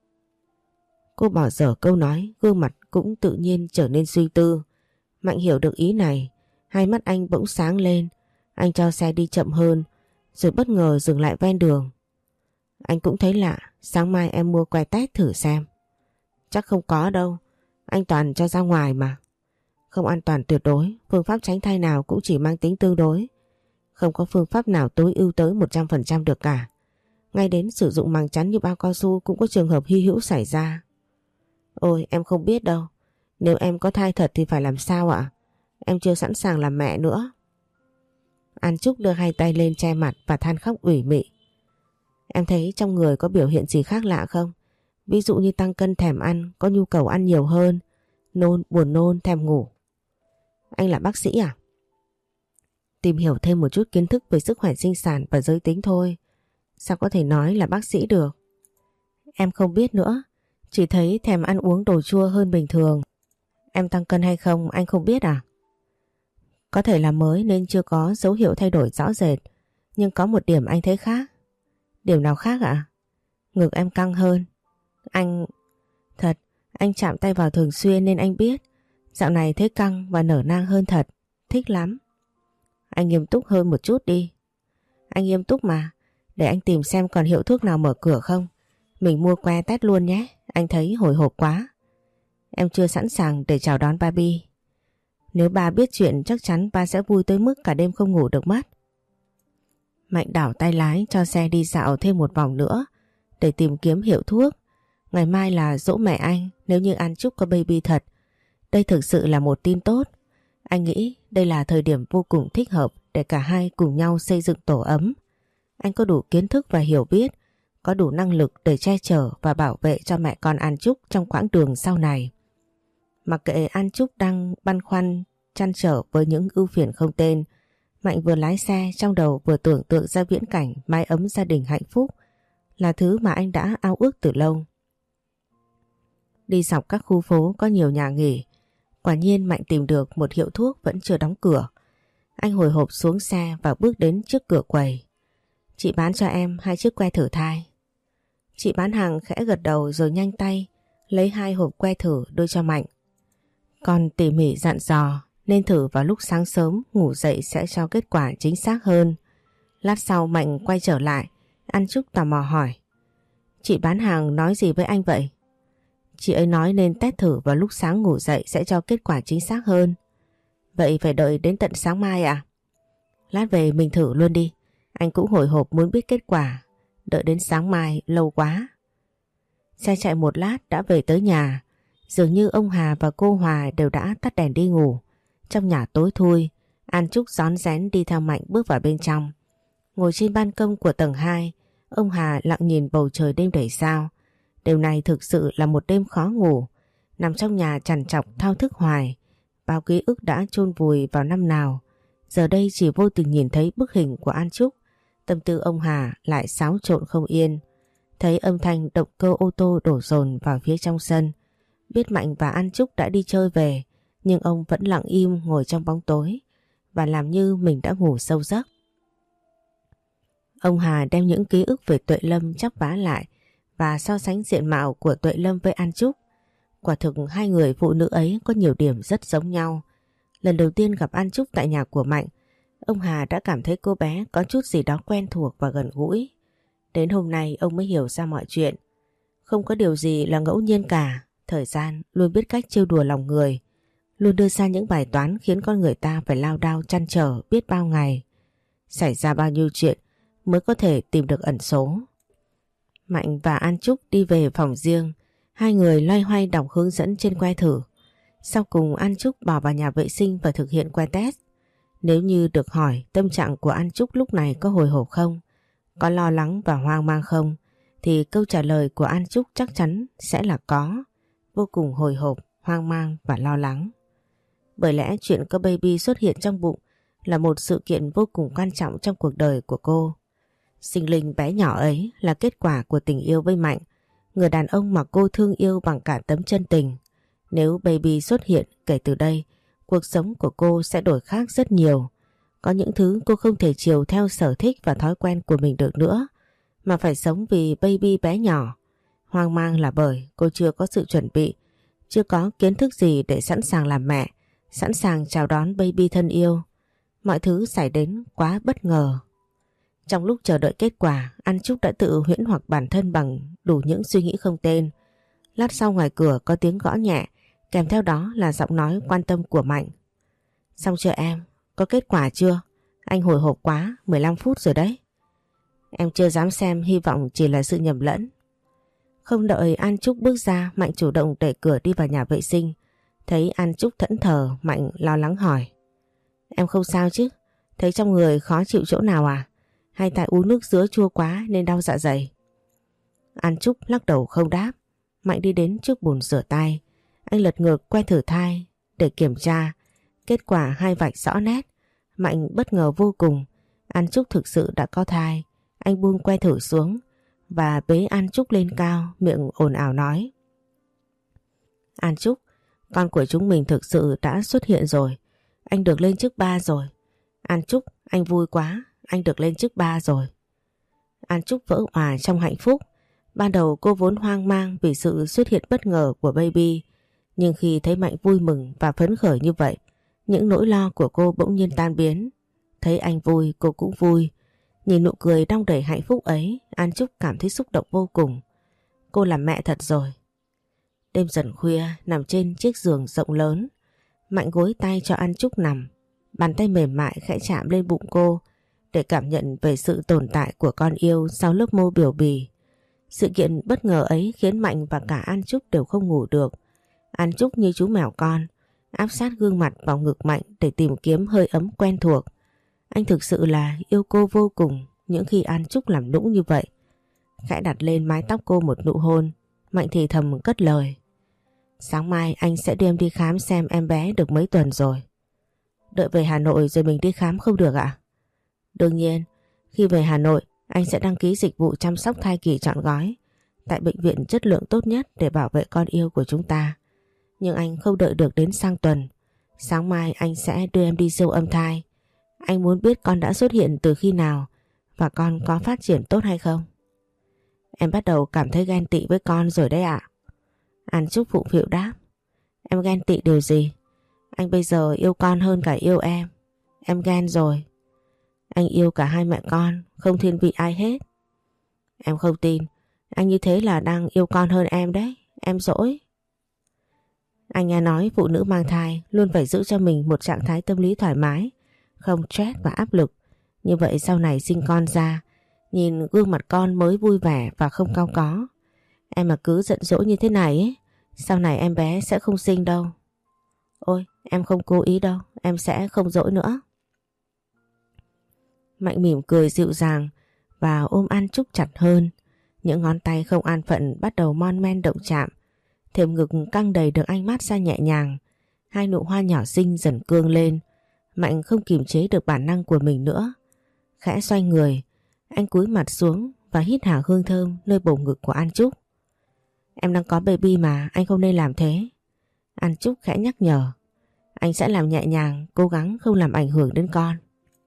Cô bỏ dở câu nói, gương mặt cũng tự nhiên trở nên suy tư. Mạnh hiểu được ý này, hai mắt anh bỗng sáng lên. Anh cho xe đi chậm hơn, rồi bất ngờ dừng lại ven đường. Anh cũng thấy lạ, sáng mai em mua que tét thử xem. Chắc không có đâu, anh toàn cho ra ngoài mà. Không an toàn tuyệt đối, phương pháp tránh thai nào cũng chỉ mang tính tương đối. Không có phương pháp nào tối ưu tới 100% được cả. Ngay đến sử dụng màng chắn như bao cao su cũng có trường hợp hy hữu xảy ra. Ôi em không biết đâu. Nếu em có thai thật thì phải làm sao ạ? Em chưa sẵn sàng làm mẹ nữa. An Trúc đưa hai tay lên che mặt và than khóc ủy mị. Em thấy trong người có biểu hiện gì khác lạ không? Ví dụ như tăng cân, thèm ăn, có nhu cầu ăn nhiều hơn, nôn, buồn nôn, thèm ngủ. Anh là bác sĩ à? Tìm hiểu thêm một chút kiến thức về sức khỏe sinh sản và giới tính thôi. Sao có thể nói là bác sĩ được? Em không biết nữa. Chỉ thấy thèm ăn uống đồ chua hơn bình thường. Em tăng cân hay không anh không biết à? Có thể là mới nên chưa có dấu hiệu thay đổi rõ rệt. Nhưng có một điểm anh thấy khác. Điểm nào khác ạ? Ngực em căng hơn. Anh... Thật, anh chạm tay vào thường xuyên nên anh biết. Dạo này thấy căng và nở nang hơn thật. Thích lắm. Anh nghiêm túc hơn một chút đi. Anh nghiêm túc mà. Để anh tìm xem còn hiệu thuốc nào mở cửa không. Mình mua que test luôn nhé. Anh thấy hồi hộp quá. Em chưa sẵn sàng để chào đón Barbie. Nếu ba biết chuyện chắc chắn ba sẽ vui tới mức cả đêm không ngủ được mất. Mạnh đảo tay lái cho xe đi dạo thêm một vòng nữa để tìm kiếm hiệu thuốc. Ngày mai là giỗ mẹ anh. Nếu như An Trúc có baby thật, đây thực sự là một tin tốt. Anh nghĩ đây là thời điểm vô cùng thích hợp để cả hai cùng nhau xây dựng tổ ấm. Anh có đủ kiến thức và hiểu biết, có đủ năng lực để che chở và bảo vệ cho mẹ con An Trúc trong quãng đường sau này. Mặc kệ An Trúc đang băn khoăn, trăn trở với những ưu phiền không tên, Mạnh vừa lái xe trong đầu vừa tưởng tượng ra viễn cảnh mái ấm gia đình hạnh phúc là thứ mà anh đã ao ước từ lâu. Đi dọc các khu phố có nhiều nhà nghỉ, quả nhiên Mạnh tìm được một hiệu thuốc vẫn chưa đóng cửa. Anh hồi hộp xuống xe và bước đến trước cửa quầy. Chị bán cho em 2 chiếc que thử thai. Chị bán hàng khẽ gật đầu rồi nhanh tay lấy 2 hộp que thử đưa cho Mạnh. Còn tỉ mỉ dặn dò nên thử vào lúc sáng sớm, ngủ dậy sẽ cho kết quả chính xác hơn. Lát sau Mạnh quay trở lại, An Trúc tò mò hỏi. Chị bán hàng nói gì với anh vậy? Chị ấy nói nên test thử vào lúc sáng ngủ dậy sẽ cho kết quả chính xác hơn. Vậy phải đợi đến tận sáng mai à? Lát về mình thử luôn đi. Anh cũng hồi hộp muốn biết kết quả. Đợi đến sáng mai lâu quá. Xe chạy một lát đã về tới nhà. Dường như ông Hà và cô Hòa đều đã tắt đèn đi ngủ. Trong nhà tối thui, An Trúc rón rén đi theo Mạnh bước vào bên trong. Ngồi trên ban công của tầng 2, ông Hà lặng nhìn bầu trời đêm đầy sao. Đêm này thực sự là một đêm khó ngủ. Nằm trong nhà trằn trọc thao thức hoài. Bao ký ức đã chôn vùi vào năm nào. Giờ đây chỉ vô tình nhìn thấy bức hình của An Trúc. Tâm tư ông Hà lại xáo trộn không yên. Thấy âm thanh động cơ ô tô đổ dồn vào phía trong sân. Biết Mạnh và An Trúc đã đi chơi về, nhưng ông vẫn lặng im ngồi trong bóng tối và làm như mình đã ngủ sâu giấc. Ông Hà đem những ký ức về Tuệ Lâm chắp vá lại và so sánh diện mạo của Tuệ Lâm với An Trúc. Quả thực hai người phụ nữ ấy có nhiều điểm rất giống nhau. Lần đầu tiên gặp An Trúc tại nhà của Mạnh, ông Hà đã cảm thấy cô bé có chút gì đó quen thuộc và gần gũi. Đến hôm nay ông mới hiểu ra mọi chuyện. Không có điều gì là ngẫu nhiên cả. Thời gian luôn biết cách trêu đùa lòng người, luôn đưa ra những bài toán khiến con người ta phải lao đao trăn trở biết bao ngày. Xảy ra bao nhiêu chuyện mới có thể tìm được ẩn số. Mạnh và An Trúc đi về phòng riêng. Hai người loay hoay đọc hướng dẫn trên que thử. Sau cùng An Trúc bỏ vào nhà vệ sinh và thực hiện que test. Nếu như được hỏi tâm trạng của An Trúc lúc này có hồi hộp không, có lo lắng và hoang mang không, thì câu trả lời của An Trúc chắc chắn sẽ là có. Vô cùng hồi hộp, hoang mang và lo lắng. Bởi lẽ chuyện có baby xuất hiện trong bụng là một sự kiện vô cùng quan trọng trong cuộc đời của cô. Sinh linh bé nhỏ ấy là kết quả của tình yêu với Mạnh, người đàn ông mà cô thương yêu bằng cả tấm chân tình. Nếu baby xuất hiện, kể từ đây, cuộc sống của cô sẽ đổi khác rất nhiều. Có những thứ cô không thể chiều theo sở thích và thói quen của mình được nữa, mà phải sống vì baby bé nhỏ. Hoang mang là bởi cô chưa có sự chuẩn bị, chưa có kiến thức gì để sẵn sàng làm mẹ, sẵn sàng chào đón baby thân yêu. Mọi thứ xảy đến quá bất ngờ. Trong lúc chờ đợi kết quả, An Trúc đã tự huyễn hoặc bản thân bằng đủ những suy nghĩ không tên. Lát sau ngoài cửa có tiếng gõ nhẹ, kèm theo đó là giọng nói quan tâm của Mạnh. Xong chưa em? Có kết quả chưa? Anh hồi hộp quá, 15 phút rồi đấy. Em chưa dám xem, hy vọng chỉ là sự nhầm lẫn. Không đợi An Trúc bước ra, Mạnh chủ động đẩy cửa đi vào nhà vệ sinh. Thấy An Trúc thẫn thờ, Mạnh lo lắng hỏi. Em không sao chứ? Thấy trong người khó chịu chỗ nào à? Hay tại uống nước dứa chua quá nên đau dạ dày? An Trúc lắc đầu không đáp. Mạnh đi đến trước bồn rửa tay. Anh lật ngược que thử thai để kiểm tra. Kết quả 2 vạch rõ nét. Mạnh bất ngờ vô cùng. An Trúc thực sự đã có thai. Anh buông que thử xuống và bế An Trúc lên cao, miệng ồn ào nói. An Trúc, con của chúng mình thực sự đã xuất hiện rồi. Anh được lên chức 3 rồi. An Trúc, anh vui quá, anh được lên chức 3 rồi. An Trúc vỡ òa trong hạnh phúc. Ban đầu cô vốn hoang mang vì sự xuất hiện bất ngờ của baby. Nhưng khi thấy Mạnh vui mừng và phấn khởi như vậy, những nỗi lo của cô bỗng nhiên tan biến. Thấy anh vui, cô cũng vui. Nhìn nụ cười đong đầy hạnh phúc ấy, An Trúc cảm thấy xúc động vô cùng. Cô là mẹ thật rồi. Đêm dần khuya, nằm trên chiếc giường rộng lớn, Mạnh gối tay cho An Trúc nằm. Bàn tay mềm mại khẽ chạm lên bụng cô để cảm nhận về sự tồn tại của con yêu sau lớp mô biểu bì. Sự kiện bất ngờ ấy khiến Mạnh và cả An Trúc đều không ngủ được. An Trúc như chú mèo con, áp sát gương mặt vào ngực Mạnh để tìm kiếm hơi ấm quen thuộc. Anh thực sự là yêu cô vô cùng những khi An Trúc làm nũng như vậy. Khẽ đặt lên mái tóc cô một nụ hôn, Mạnh thì thầm cất lời. Sáng mai anh sẽ đưa em đi khám xem em bé được mấy tuần rồi. Đợi về Hà Nội rồi mình đi khám không được ạ? Đương nhiên, khi về Hà Nội anh sẽ đăng ký dịch vụ chăm sóc thai kỳ trọn gói tại bệnh viện chất lượng tốt nhất để bảo vệ con yêu của chúng ta. Nhưng anh không đợi được đến sang tuần. Sáng mai anh sẽ đưa em đi siêu âm thai. Anh muốn biết con đã xuất hiện từ khi nào và con có phát triển tốt hay không. Em bắt đầu cảm thấy ghen tị với con rồi đấy ạ. An Trúc phụng phịu đáp. Em ghen tị điều gì? Anh bây giờ yêu con hơn cả yêu em. Em ghen rồi. Anh yêu cả hai mẹ con, không thiên vị ai hết. Em không tin. Anh như thế là đang yêu con hơn em đấy. Em dỗi. Anh nghe nói phụ nữ mang thai luôn phải giữ cho mình một trạng thái tâm lý thoải mái, không stress và áp lực. Như vậy sau này sinh con ra, nhìn gương mặt con mới vui vẻ và không cau có. Em mà cứ giận dỗi như thế này ấy, sau này em bé sẽ không sinh đâu. Ôi, em không cố ý đâu, em sẽ không dỗi nữa. Mạnh mỉm cười dịu dàng và ôm An Trúc chặt hơn. Những ngón tay không an phận bắt đầu mon men động chạm. Thềm ngực căng đầy được anh mát xa nhẹ nhàng. Hai nụ hoa nhỏ xinh dần cương lên. Mạnh không kiềm chế được bản năng của mình nữa. Khẽ xoay người, anh cúi mặt xuống và hít hà hương thơm nơi bầu ngực của An Trúc. Em đang có baby mà, anh không nên làm thế. An Trúc khẽ nhắc nhở. Anh sẽ làm nhẹ nhàng, cố gắng không làm ảnh hưởng đến con.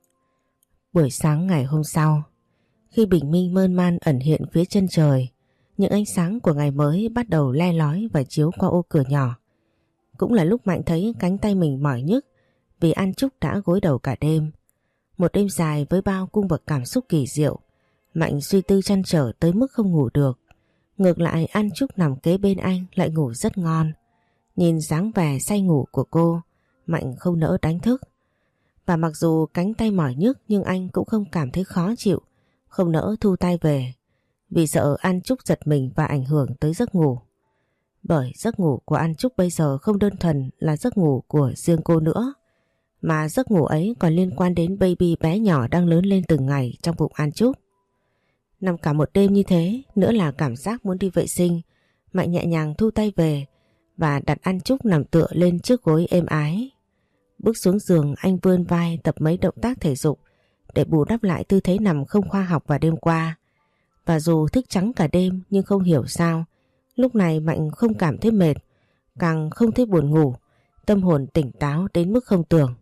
Buổi sáng ngày hôm sau, khi bình minh mơn man ẩn hiện phía chân trời, những ánh sáng của ngày mới bắt đầu le lói và chiếu qua ô cửa nhỏ. Cũng là lúc Mạnh thấy cánh tay mình mỏi nhức vì An Trúc đã gối đầu cả đêm. Một đêm dài với bao cung bậc cảm xúc kỳ diệu. Mạnh suy tư trăn trở tới mức không ngủ được. Ngược lại An Trúc nằm kế bên anh lại ngủ rất ngon. Nhìn dáng vẻ say ngủ của cô, Mạnh không nỡ đánh thức. Và mặc dù cánh tay mỏi nhức nhưng anh cũng không cảm thấy khó chịu, không nỡ thu tay về. Vì sợ An Trúc giật mình và ảnh hưởng tới giấc ngủ. Bởi giấc ngủ của An Trúc bây giờ không đơn thuần là giấc ngủ của riêng cô nữa, mà giấc ngủ ấy còn liên quan đến baby bé nhỏ đang lớn lên từng ngày trong bụng An Trúc. Nằm cả một đêm như thế, nữa là cảm giác muốn đi vệ sinh, Mạnh nhẹ nhàng thu tay về và đặt An Trúc nằm tựa lên chiếc gối êm ái. Bước xuống giường anh vươn vai tập mấy động tác thể dục để bù đắp lại tư thế nằm không khoa học vào đêm qua. Và dù thức trắng cả đêm nhưng không hiểu sao, lúc này Mạnh không cảm thấy mệt, càng không thấy buồn ngủ, tâm hồn tỉnh táo đến mức không tưởng.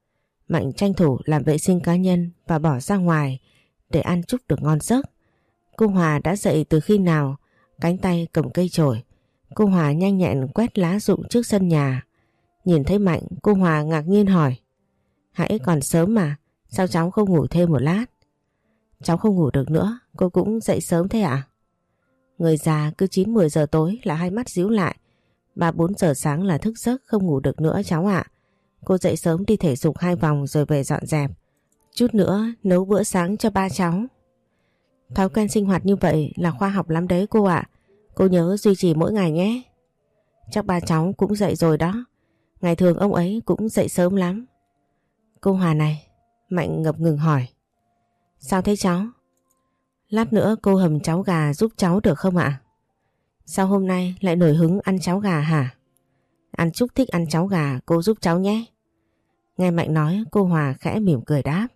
Mạnh tranh thủ làm vệ sinh cá nhân và bỏ ra ngoài để An Trúc được ngon giấc. Cô Hòa đã dậy từ khi nào, cánh tay cầm cây chổi. Cô Hòa nhanh nhẹn quét lá rụng trước sân nhà. Nhìn thấy Mạnh, cô Hòa ngạc nhiên hỏi. Hãy còn sớm mà, sao cháu không ngủ thêm một lát? Cháu không ngủ được nữa, cô cũng dậy sớm thế ạ? Người già cứ 9-10 giờ tối là hai mắt díu lại, 3-4 giờ sáng là thức giấc không ngủ được nữa cháu ạ. Cô dậy sớm đi thể dục 2 vòng rồi về dọn dẹp. Chút nữa nấu bữa sáng cho ba cháu. Thói quen sinh hoạt như vậy là khoa học lắm đấy cô ạ. Cô nhớ duy trì mỗi ngày nhé. Chắc ba cháu cũng dậy rồi đó. Ngày thường ông ấy cũng dậy sớm lắm. Cô Hòa này, Mạnh ngập ngừng hỏi. Sao thế cháu? Lát nữa cô hầm cháo gà giúp cháu được không ạ? Sao hôm nay lại nổi hứng ăn cháo gà hả? An Trúc thích ăn cháo gà, cô giúp cháu nhé. Nghe Mạnh nói, cô Hòa khẽ mỉm cười đáp.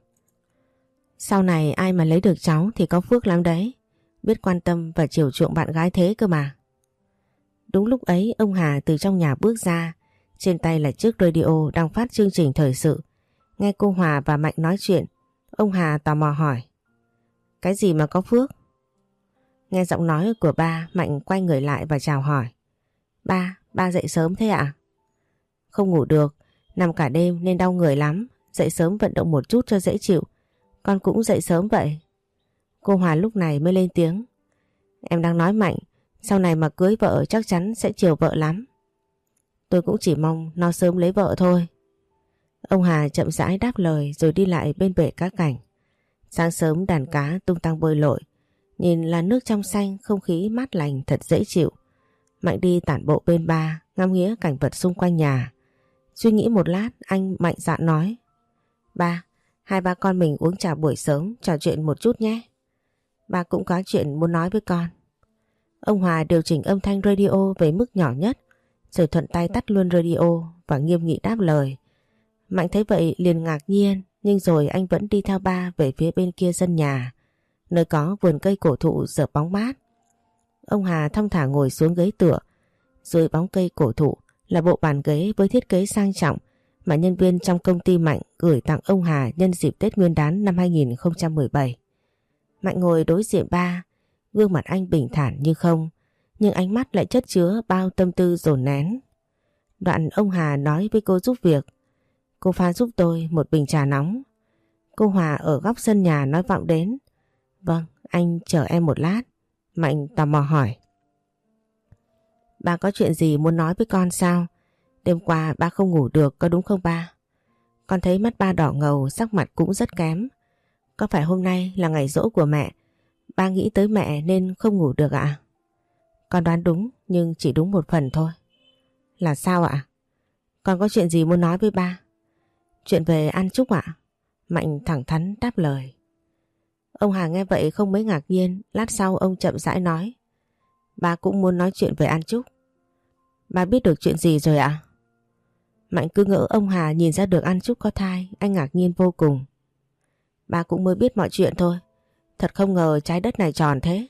Sau này ai mà lấy được cháu thì có phước lắm đấy. Biết quan tâm và chiều chuộng bạn gái thế cơ mà. Đúng lúc ấy ông Hà từ trong nhà bước ra. Trên tay là chiếc radio đang phát chương trình thời sự. Nghe cô Hòa và Mạnh nói chuyện, ông Hà tò mò hỏi. Cái gì mà có phước? Nghe giọng nói của ba, Mạnh quay người lại và chào hỏi. Ba dậy sớm thế ạ? Không ngủ được, nằm cả đêm nên đau người lắm. Dậy sớm vận động một chút cho dễ chịu. Con cũng dậy sớm vậy. Cô Hòa lúc này mới lên tiếng. Em đang nói Mạnh, sau này mà cưới vợ chắc chắn sẽ chiều vợ lắm. Tôi cũng chỉ mong nó sớm lấy vợ thôi. Ông Hà chậm rãi đáp lời rồi đi lại bên bể cá cảnh. Sáng sớm đàn cá tung tăng bơi lội. Nhìn là nước trong xanh, không khí mát lành thật dễ chịu. Mạnh đi tản bộ bên ba, ngắm nghía cảnh vật xung quanh nhà. Suy nghĩ một lát, anh mạnh dạn nói. Ba, hai ba con mình uống trà buổi sớm, trò chuyện một chút nhé. Ba cũng có chuyện muốn nói với con. Ông Hòa điều chỉnh âm thanh radio về mức nhỏ nhất, rồi thuận tay tắt luôn radio và nghiêm nghị đáp lời. Mạnh thấy vậy liền ngạc nhiên, nhưng rồi anh vẫn đi theo ba về phía bên kia sân nhà, nơi có vườn cây cổ thụ rợp bóng mát. Ông Hà thong thả ngồi xuống ghế tựa. Dưới bóng cây cổ thụ là bộ bàn ghế với thiết kế sang trọng mà nhân viên trong công ty Mạnh gửi tặng ông Hà nhân dịp Tết Nguyên đán năm 2017. Mạnh ngồi đối diện ba, gương mặt anh bình thản như không, nhưng ánh mắt lại chất chứa bao tâm tư dồn nén. Đoạn ông Hà nói với cô giúp việc: "Cô pha giúp tôi một bình trà nóng." Cô Hòa ở góc sân nhà nói vọng đến: "Vâng, anh chờ em một lát." Mạnh tò mò hỏi: "Ba có chuyện gì muốn nói với con sao? Đêm qua ba không ngủ được có đúng không ba? Con thấy mắt ba đỏ ngầu, sắc mặt cũng rất kém. Có phải hôm nay là ngày giỗ của mẹ, ba nghĩ tới mẹ nên không ngủ được ạ?" "Con đoán đúng, nhưng chỉ đúng một phần thôi." "Là sao ạ?" "Con có chuyện gì muốn nói với ba." "Chuyện về An Trúc ạ." Mạnh thẳng thắn đáp lời. Ông Hà nghe vậy không mấy ngạc nhiên, lát sau ông chậm rãi nói: "Ba cũng muốn nói chuyện về An Trúc." "Ba biết được chuyện gì rồi ạ?" Mạnh cứ ngỡ ông Hà nhìn ra được An Trúc có thai, anh ngạc nhiên vô cùng. "Ba cũng mới biết mọi chuyện thôi, thật không ngờ trái đất này tròn thế."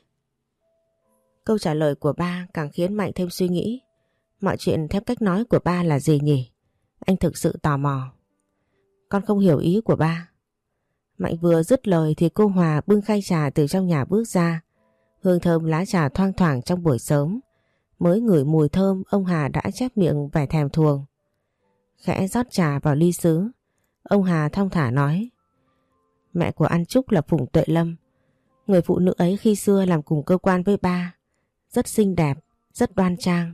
Câu trả lời của ba càng khiến Mạnh thêm suy nghĩ. Mọi chuyện theo cách nói của ba là gì nhỉ? Anh thực sự tò mò. "Con không hiểu ý của ba." Mạnh vừa dứt lời thì cô Hòa bưng khay trà từ trong nhà bước ra. Hương thơm lá trà thoang thoảng trong buổi sớm. Mới ngửi mùi thơm, ông Hà đã chép miệng vẻ thèm thuồng. Khẽ rót trà vào ly sứ, ông Hà thong thả nói: "Mẹ của An Trúc là Phùng Tuệ Lâm. Người phụ nữ ấy khi xưa làm cùng cơ quan với ba, rất xinh đẹp, rất đoan trang."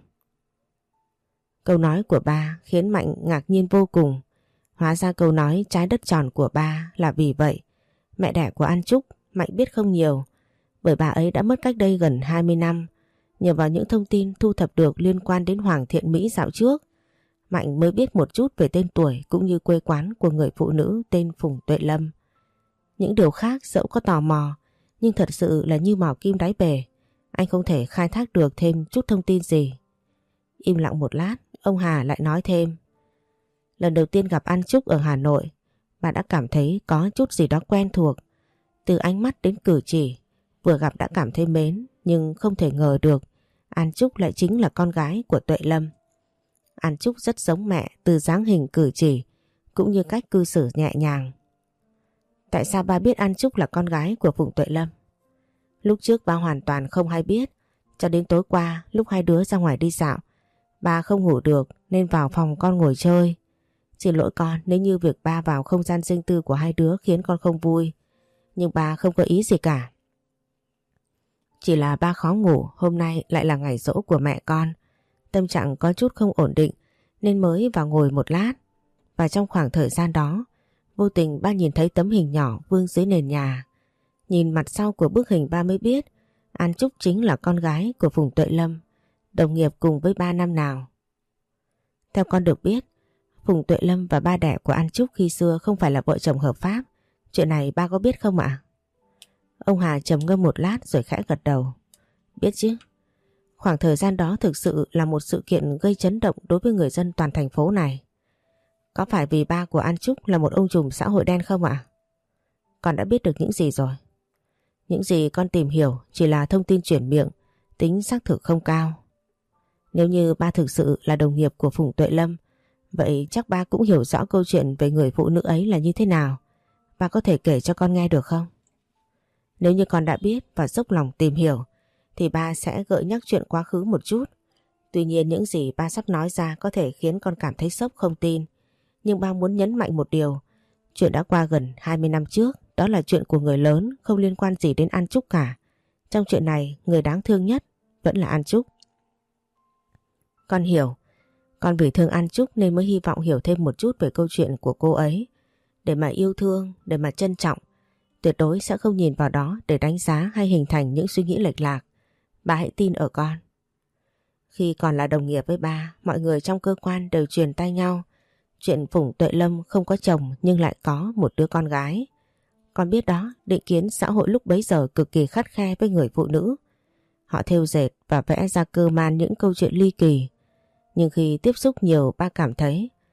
Câu nói của ba khiến Mạnh ngạc nhiên vô cùng. Hóa ra câu nói trái đất tròn của ba là vì vậy. Mẹ đẻ của An Trúc Mạnh biết không nhiều, bởi bà ấy đã mất cách đây gần 20 năm. Nhờ vào những thông tin thu thập được liên quan đến Hoàng Thiện Mỹ dạo trước, Mạnh mới biết một chút về tên tuổi cũng như quê quán của người phụ nữ tên Phùng Tuệ Lâm. Những điều khác dẫu có tò mò, nhưng thật sự là như mò kim đáy bể. Anh không thể khai thác được thêm chút thông tin gì. Im lặng một lát, ông Hà lại nói thêm: "Lần đầu tiên gặp An Trúc ở Hà Nội, bà đã cảm thấy có chút gì đó quen thuộc. Từ ánh mắt đến cử chỉ, vừa gặp đã cảm thấy mến, nhưng không thể ngờ được An Trúc lại chính là con gái của Tuệ Lâm. An Trúc rất giống mẹ từ dáng hình cử chỉ, cũng như cách cư xử nhẹ nhàng." "Tại sao ba biết An Trúc là con gái của Phùng Tuệ Lâm?" "Lúc trước ba hoàn toàn không hay biết, cho đến tối qua lúc hai đứa ra ngoài đi dạo, ba không ngủ được nên vào phòng con ngồi chơi. Xin lỗi con nếu như việc ba vào không gian riêng tư của hai đứa khiến con không vui, nhưng ba không có ý gì cả. Chỉ là ba khó ngủ, hôm nay lại là ngày giỗ của mẹ con, tâm trạng có chút không ổn định nên mới vào ngồi một lát. Và trong khoảng thời gian đó, vô tình ba nhìn thấy tấm hình nhỏ vương dưới nền nhà. Nhìn mặt sau của bức hình ba mới biết An Trúc chính là con gái của Phùng Tuệ Lâm, đồng nghiệp cùng với ba năm nào. Theo con được biết, Phùng Tuệ Lâm và ba đẻ của An Trúc khi xưa không phải là vợ chồng hợp pháp. Chuyện này ba có biết không ạ?" Ông Hà trầm ngâm một lát rồi khẽ gật đầu. "Biết chứ. Khoảng thời gian đó thực sự là một sự kiện gây chấn động đối với người dân toàn thành phố này. Có phải vì ba của An Trúc là một ông trùm xã hội đen không ạ?" "Con đã biết được những gì rồi?" "Những gì con tìm hiểu chỉ là thông tin chuyển miệng, tính xác thực không cao. Nếu như ba thực sự là đồng nghiệp của Phùng Tuệ Lâm, vậy chắc ba cũng hiểu rõ câu chuyện về người phụ nữ ấy là như thế nào. Ba có thể kể cho con nghe được không?" "Nếu như con đã biết và dốc lòng tìm hiểu thì ba sẽ gợi nhắc chuyện quá khứ một chút. Tuy nhiên những gì ba sắp nói ra có thể khiến con cảm thấy sốc không tin. Nhưng ba muốn nhấn mạnh một điều. Chuyện đã qua gần 20 năm trước, đó là chuyện của người lớn, không liên quan gì đến An Trúc cả. Trong chuyện này, người đáng thương nhất vẫn là An Trúc." "Con hiểu. Con vì thương An Trúc nên mới hy vọng hiểu thêm một chút về câu chuyện của cô ấy. Để mà yêu thương, để mà trân trọng. Tuyệt đối sẽ không nhìn vào đó để đánh giá hay hình thành những suy nghĩ lệch lạc. Ba hãy tin ở con." Khi còn là đồng nghiệp với ba, mọi người trong cơ quan đều truyền tai nhau chuyện Phùng Tuệ Lâm không có chồng nhưng lại có một đứa con gái. Con biết đó, định kiến xã hội lúc bấy giờ cực kỳ khắt khe với người phụ nữ. Họ thêu dệt và vẽ ra cơ man những câu chuyện ly kỳ. Nhưng khi tiếp xúc nhiều, ba cảm thấy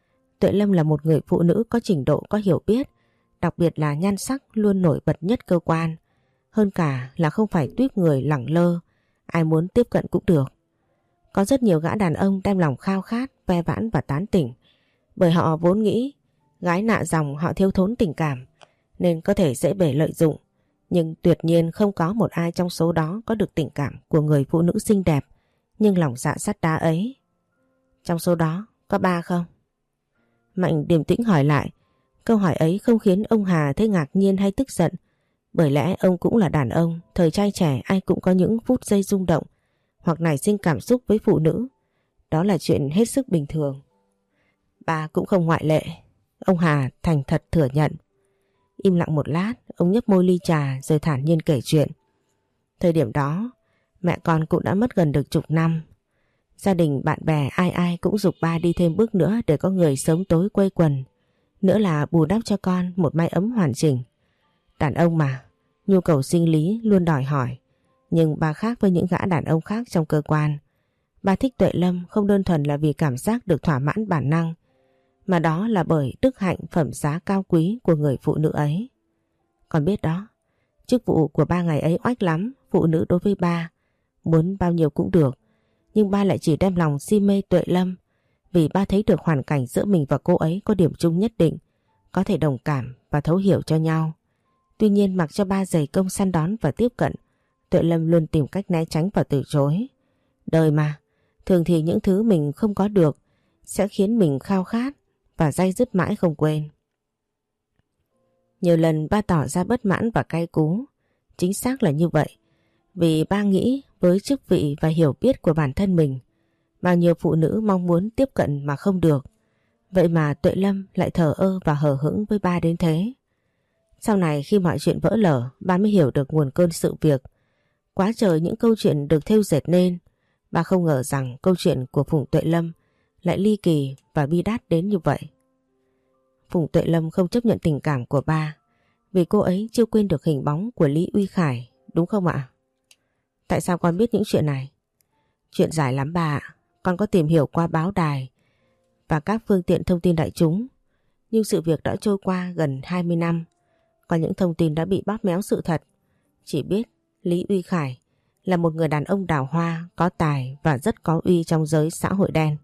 Tuệ Lâm là một người phụ nữ có trình độ, có hiểu biết, đặc biệt là nhan sắc luôn nổi bật nhất cơ quan. Hơn cả là không phải tuýp người lẳng lơ, ai muốn tiếp cận cũng được. Có rất nhiều gã đàn ông đem lòng khao khát, ve vãn và tán tỉnh, bởi họ vốn nghĩ gái nạ dòng họ thiếu thốn tình cảm nên có thể dễ bề lợi dụng. Nhưng tuyệt nhiên không có một ai trong số đó có được tình cảm của người phụ nữ xinh đẹp nhưng lòng dạ sắt đá ấy. Trong số đó có ba không? Mạnh điềm tĩnh hỏi lại. Câu hỏi ấy không khiến ông Hà thấy ngạc nhiên hay tức giận, bởi lẽ ông cũng là đàn ông, thời trai trẻ ai cũng có những phút giây rung động hoặc nảy sinh cảm xúc với phụ nữ. Đó là chuyện hết sức bình thường. Ba cũng không ngoại lệ, ông Hà thành thật thừa nhận. Im lặng một lát, ông nhấp môi ly trà rồi thản nhiên kể chuyện. Thời điểm đó, mẹ con cũng đã mất gần được chục năm. Gia đình bạn bè ai ai cũng giục ba đi thêm bước nữa để có người sớm tối quây quần. Nữa là bù đắp cho con một mái ấm hoàn chỉnh. Đàn ông mà, nhu cầu sinh lý luôn đòi hỏi. Nhưng ba khác với những gã đàn ông khác trong cơ quan. Ba thích Tuệ Lâm không đơn thuần là vì cảm giác được thỏa mãn bản năng, mà đó là bởi đức hạnh phẩm giá cao quý của người phụ nữ ấy. Con biết đó, chức vụ của ba ngày ấy oách lắm. Phụ nữ đối với ba muốn bao nhiêu cũng được, nhưng ba lại chỉ đem lòng si mê Tuệ Lâm vì ba thấy được hoàn cảnh giữa mình và cô ấy có điểm chung nhất định, có thể đồng cảm và thấu hiểu cho nhau. Tuy nhiên mặc cho ba dày công săn đón và tiếp cận, Tuệ Lâm luôn tìm cách né tránh và từ chối. Đời mà, thường thì những thứ mình không có được sẽ khiến mình khao khát và day dứt mãi không quên. Nhiều lần ba tỏ ra bất mãn và cay cú. Chính xác là như vậy. Vì ba nghĩ với chức vị và hiểu biết của bản thân mình, bao nhiêu phụ nữ mong muốn tiếp cận mà không được. Vậy mà Tuệ Lâm lại thờ ơ và hờ hững với ba đến thế. Sau này khi mọi chuyện vỡ lở, ba mới hiểu được nguồn cơn sự việc. Quá trời những câu chuyện được thêu dệt nên. Ba không ngờ rằng câu chuyện của Phùng Tuệ Lâm lại ly kỳ và bi đát đến như vậy. Phùng Tuệ Lâm không chấp nhận tình cảm của ba vì cô ấy chưa quên được hình bóng của Lý Uy Khải, đúng không ạ? Tại sao con biết những chuyện này? Chuyện dài lắm bà ạ. Con có tìm hiểu qua báo đài và các phương tiện thông tin đại chúng. Nhưng sự việc đã trôi qua gần 20 năm. Có những thông tin đã bị bóp méo sự thật. Chỉ biết Lý Uy Khải là một người đàn ông đào hoa, có tài và rất có uy trong giới xã hội đen.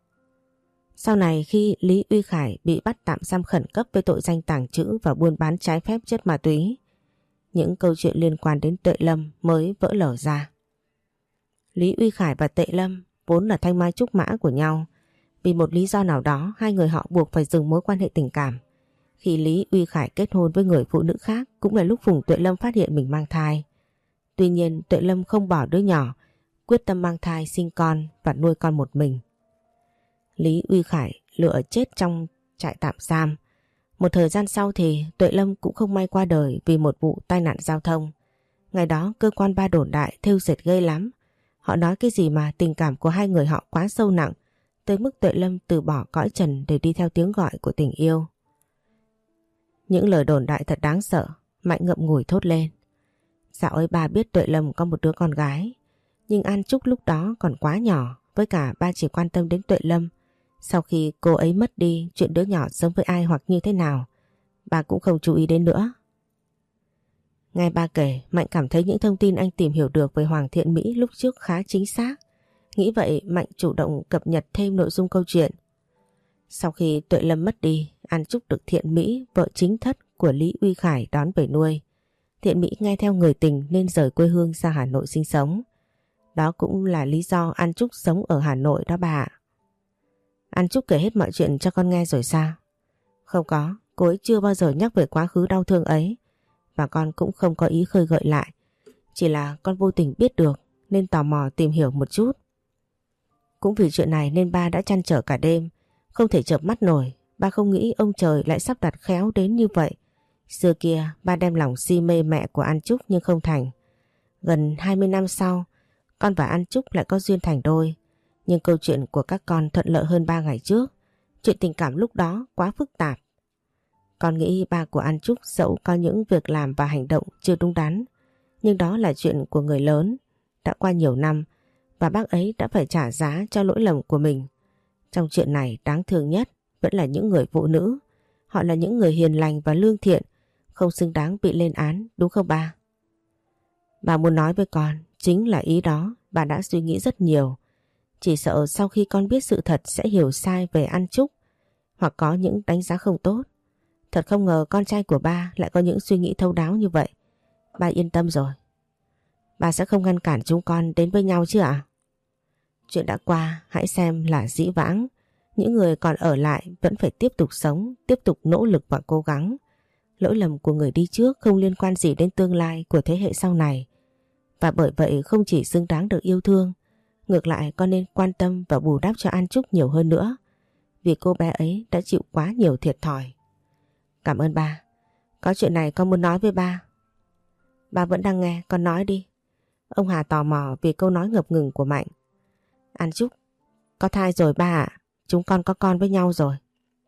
Sau này khi Lý Uy Khải bị bắt tạm giam khẩn cấp với tội danh tàng trữ và buôn bán trái phép chất ma túy, những câu chuyện liên quan đến Tuệ Lâm mới vỡ lở ra. Lý Uy Khải và Tuệ Lâm vốn là thanh mai trúc mã của nhau. Vì một lý do nào đó, hai người họ buộc phải dừng mối quan hệ tình cảm. Khi Lý Uy Khải kết hôn với người phụ nữ khác cũng là lúc Phùng Tuệ Lâm phát hiện mình mang thai. Tuy nhiên Tuệ Lâm không bỏ đứa nhỏ, quyết tâm mang thai sinh con và nuôi con một mình. Lý Uy Khải lựa chết trong trại tạm giam. Một thời gian sau thì Tuệ Lâm cũng không may qua đời vì một vụ tai nạn giao thông. Ngày đó cơ quan ba đồn đại thêu dệt ghê lắm. Họ nói cái gì mà tình cảm của hai người họ quá sâu nặng, tới mức Tuệ Lâm từ bỏ cõi trần để đi theo tiếng gọi của tình yêu. Những lời đồn đại thật đáng sợ. Mạnh ngậm ngùi thốt lên. Dạo ấy ba biết Tuệ Lâm có một đứa con gái, nhưng An Trúc lúc đó còn quá nhỏ, với cả ba chỉ quan tâm đến Tuệ Lâm. Sau khi cô ấy mất đi, chuyện đứa nhỏ sống với ai hoặc như thế nào, ba cũng không chú ý đến nữa. Nghe ba kể, Mạnh cảm thấy những thông tin anh tìm hiểu được về Hoàng Thiện Mỹ lúc trước khá chính xác. Nghĩ vậy Mạnh chủ động cập nhật thêm nội dung câu chuyện. Sau khi Tuệ Lâm mất đi, An Trúc được Thiện Mỹ, vợ chính thất của Lý Uy Khải đón về nuôi. Thiện Mỹ nghe theo người tình nên rời quê hương ra Hà Nội sinh sống. Đó cũng là lý do An Trúc sống ở Hà Nội đó bà ạ. An Trúc kể hết mọi chuyện cho con nghe rồi sao? Không có, cô ấy chưa bao giờ nhắc về quá khứ đau thương ấy, và con cũng không có ý khơi gợi lại. Chỉ là con vô tình biết được nên tò mò tìm hiểu một chút. Cũng vì chuyện này nên ba đã trăn trở cả đêm, không thể chợp mắt nổi. Ba không nghĩ ông trời lại sắp đặt khéo đến như vậy. Xưa kia ba đem lòng si mê mẹ của An Trúc nhưng không thành. Gần 20 năm sau, con và An Trúc lại có duyên thành đôi. Nhưng câu chuyện của các con thuận lợi hơn 3 ngày trước. Chuyện tình cảm lúc đó quá phức tạp. Con nghĩ ba của An Trúc dẫu có những việc làm và hành động chưa đúng đắn, nhưng đó là chuyện của người lớn. Đã qua nhiều năm và bác ấy đã phải trả giá cho lỗi lầm của mình. Trong chuyện này đáng thương nhất vẫn là những người phụ nữ. Họ là những người hiền lành và lương thiện, không xứng đáng bị lên án, đúng không ba? Bà muốn nói với con chính là ý đó. Bà đã suy nghĩ rất nhiều. Chỉ sợ sau khi con biết sự thật sẽ hiểu sai về An Trúc, hoặc có những đánh giá không tốt. Thật không ngờ con trai của ba lại có những suy nghĩ thấu đáo như vậy. Ba yên tâm rồi. Ba sẽ không ngăn cản chúng con đến với nhau chứ ạ? Chuyện đã qua hãy xem là dĩ vãng. Những người còn ở lại vẫn phải tiếp tục sống, tiếp tục nỗ lực và cố gắng. Lỗi lầm của người đi trước không liên quan gì đến tương lai của thế hệ sau này. Và bởi vậy không chỉ xứng đáng được yêu thương, ngược lại con nên quan tâm và bù đắp cho An Trúc nhiều hơn nữa. Vì cô bé ấy đã chịu quá nhiều thiệt thòi. Cảm ơn ba. Có chuyện này con muốn nói với ba. Ba vẫn đang nghe, con nói đi. Ông Hà tò mò vì câu nói ngập ngừng của Mạnh. An Trúc có thai rồi ba ạ. Chúng con có con với nhau rồi.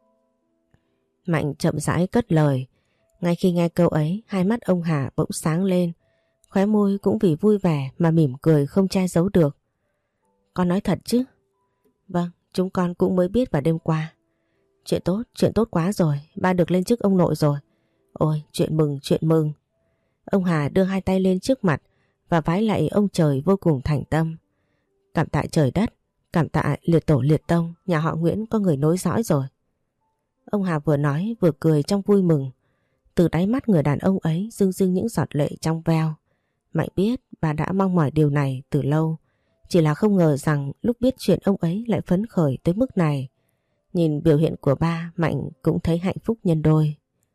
Mạnh chậm rãi cất lời. Ngay khi nghe câu ấy, hai mắt ông Hà bỗng sáng lên. Khóe môi cũng vì vui vẻ mà mỉm cười không che giấu được. Con nói thật chứ? Vâng, chúng con cũng mới biết vào đêm qua. Chuyện tốt quá rồi. Ba được lên chức ông nội rồi. Ôi, chuyện mừng. Ông Hà đưa hai tay lên trước mặt và vái lạy ông trời vô cùng thành tâm. Cảm tạ trời đất, cảm tạ liệt tổ liệt tông, nhà họ Nguyễn có người nối dõi rồi. Ông Hà vừa nói vừa cười trong vui mừng. Từ đáy mắt người đàn ông ấy rưng rưng những giọt lệ trong veo. Mạnh biết bà đã mong mỏi điều này từ lâu. Chỉ là không ngờ rằng lúc biết chuyện ông ấy lại phấn khởi tới mức này. Nhìn biểu hiện của ba, Mạnh cũng thấy hạnh phúc nhân đôi.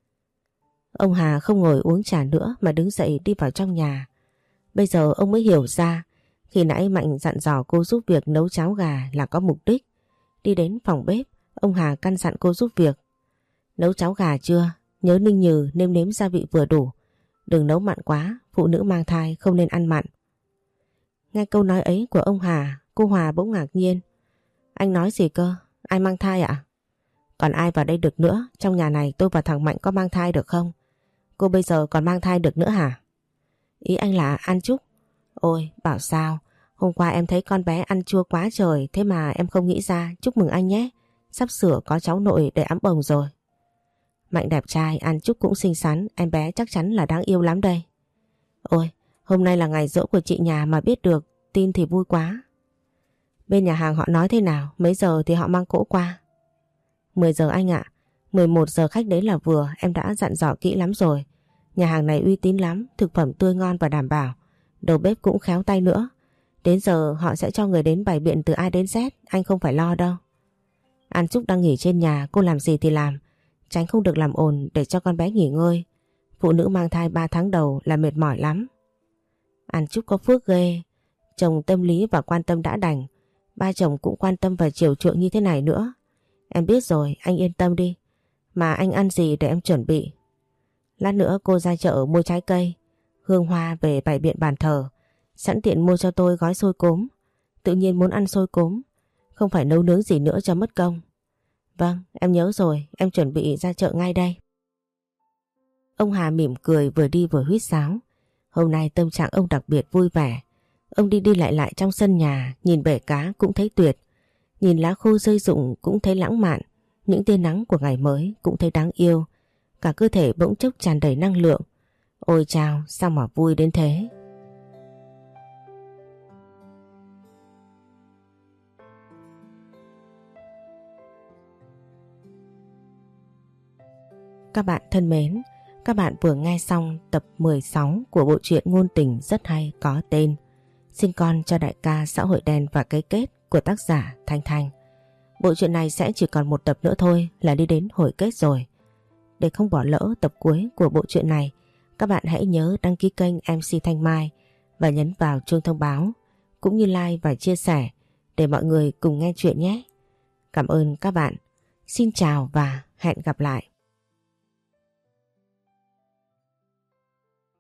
Ông Hà không ngồi uống trà nữa mà đứng dậy đi vào trong nhà. Bây giờ ông mới hiểu ra khi nãy Mạnh dặn dò cô giúp việc nấu cháo gà là có mục đích. Đi đến phòng bếp, ông Hà căn dặn cô giúp việc. Nấu cháo gà chưa? Nhớ ninh nhừ nêm nếm gia vị vừa đủ. Đừng nấu mặn quá, phụ nữ mang thai không nên ăn mặn. Nghe câu nói ấy của ông Hà, cô Hòa bỗng ngạc nhiên. Anh nói gì cơ? Ai mang thai ạ? Còn ai vào đây được nữa? Trong nhà này tôi và thằng Mạnh có mang thai được không? Cô bây giờ còn mang thai được nữa hả? Ý anh là An Trúc. Ôi, bảo sao? Hôm qua em thấy con bé ăn chua quá trời, thế mà em không nghĩ ra. Chúc mừng anh nhé. Sắp sửa có cháu nội để ẵm bồng rồi. Mạnh đẹp trai, An Trúc cũng xinh xắn, em bé chắc chắn là đáng yêu lắm đây. Ôi, hôm nay là ngày giỗ của chị nhà mà biết được, tin thì vui quá. Bên nhà hàng họ nói thế nào, mấy giờ thì họ mang cỗ qua? 10 giờ anh ạ, 11 giờ khách đến là vừa, em đã dặn dò kỹ lắm rồi. Nhà hàng này uy tín lắm, thực phẩm tươi ngon và đảm bảo. Đầu bếp cũng khéo tay nữa. Đến giờ họ sẽ cho người đến bày biện từ A đến Z, anh không phải lo đâu. An Trúc đang nghỉ trên nhà, cô làm gì thì làm. Tránh không được làm ồn để cho con bé nghỉ ngơi. Phụ nữ mang thai 3 tháng đầu là mệt mỏi lắm. An Trúc có phước ghê. Chồng tâm lý và quan tâm đã đành. Ba chồng cũng quan tâm và chiều chuộng như thế này nữa. Em biết rồi, anh yên tâm đi. Mà anh ăn gì để em chuẩn bị? Lát nữa cô ra chợ mua trái cây, hương hoa về bày biện bàn thờ. Sẵn tiện mua cho tôi gói xôi cốm. Tự nhiên muốn ăn xôi cốm, không phải nấu nướng gì nữa cho mất công. Vâng, em nhớ rồi, em chuẩn bị ra chợ ngay đây. Ông Hà mỉm cười vừa đi vừa huýt sáo. Hôm nay tâm trạng ông đặc biệt vui vẻ. Ông đi đi lại trong sân nhà, nhìn bể cá cũng thấy tuyệt. Nhìn lá khô rơi rụng cũng thấy lãng mạn. Những tia nắng của ngày mới cũng thấy đáng yêu. Cả cơ thể bỗng chốc tràn đầy năng lượng. Ôi chao, sao mà vui đến thế. Các bạn thân mến, các bạn vừa nghe xong tập 16 của bộ truyện ngôn tình rất hay có tên Sinh con cho đại ca xã hội đen và cái kết của tác giả Thanh Thanh. Bộ truyện này sẽ chỉ còn một tập nữa thôi là đi đến hồi kết rồi. Để không bỏ lỡ tập cuối của bộ truyện này, các bạn hãy nhớ đăng ký kênh MC Thanh Mai và nhấn vào chuông thông báo, cũng như like và chia sẻ để mọi người cùng nghe chuyện nhé. Cảm ơn các bạn. Xin chào và hẹn gặp lại.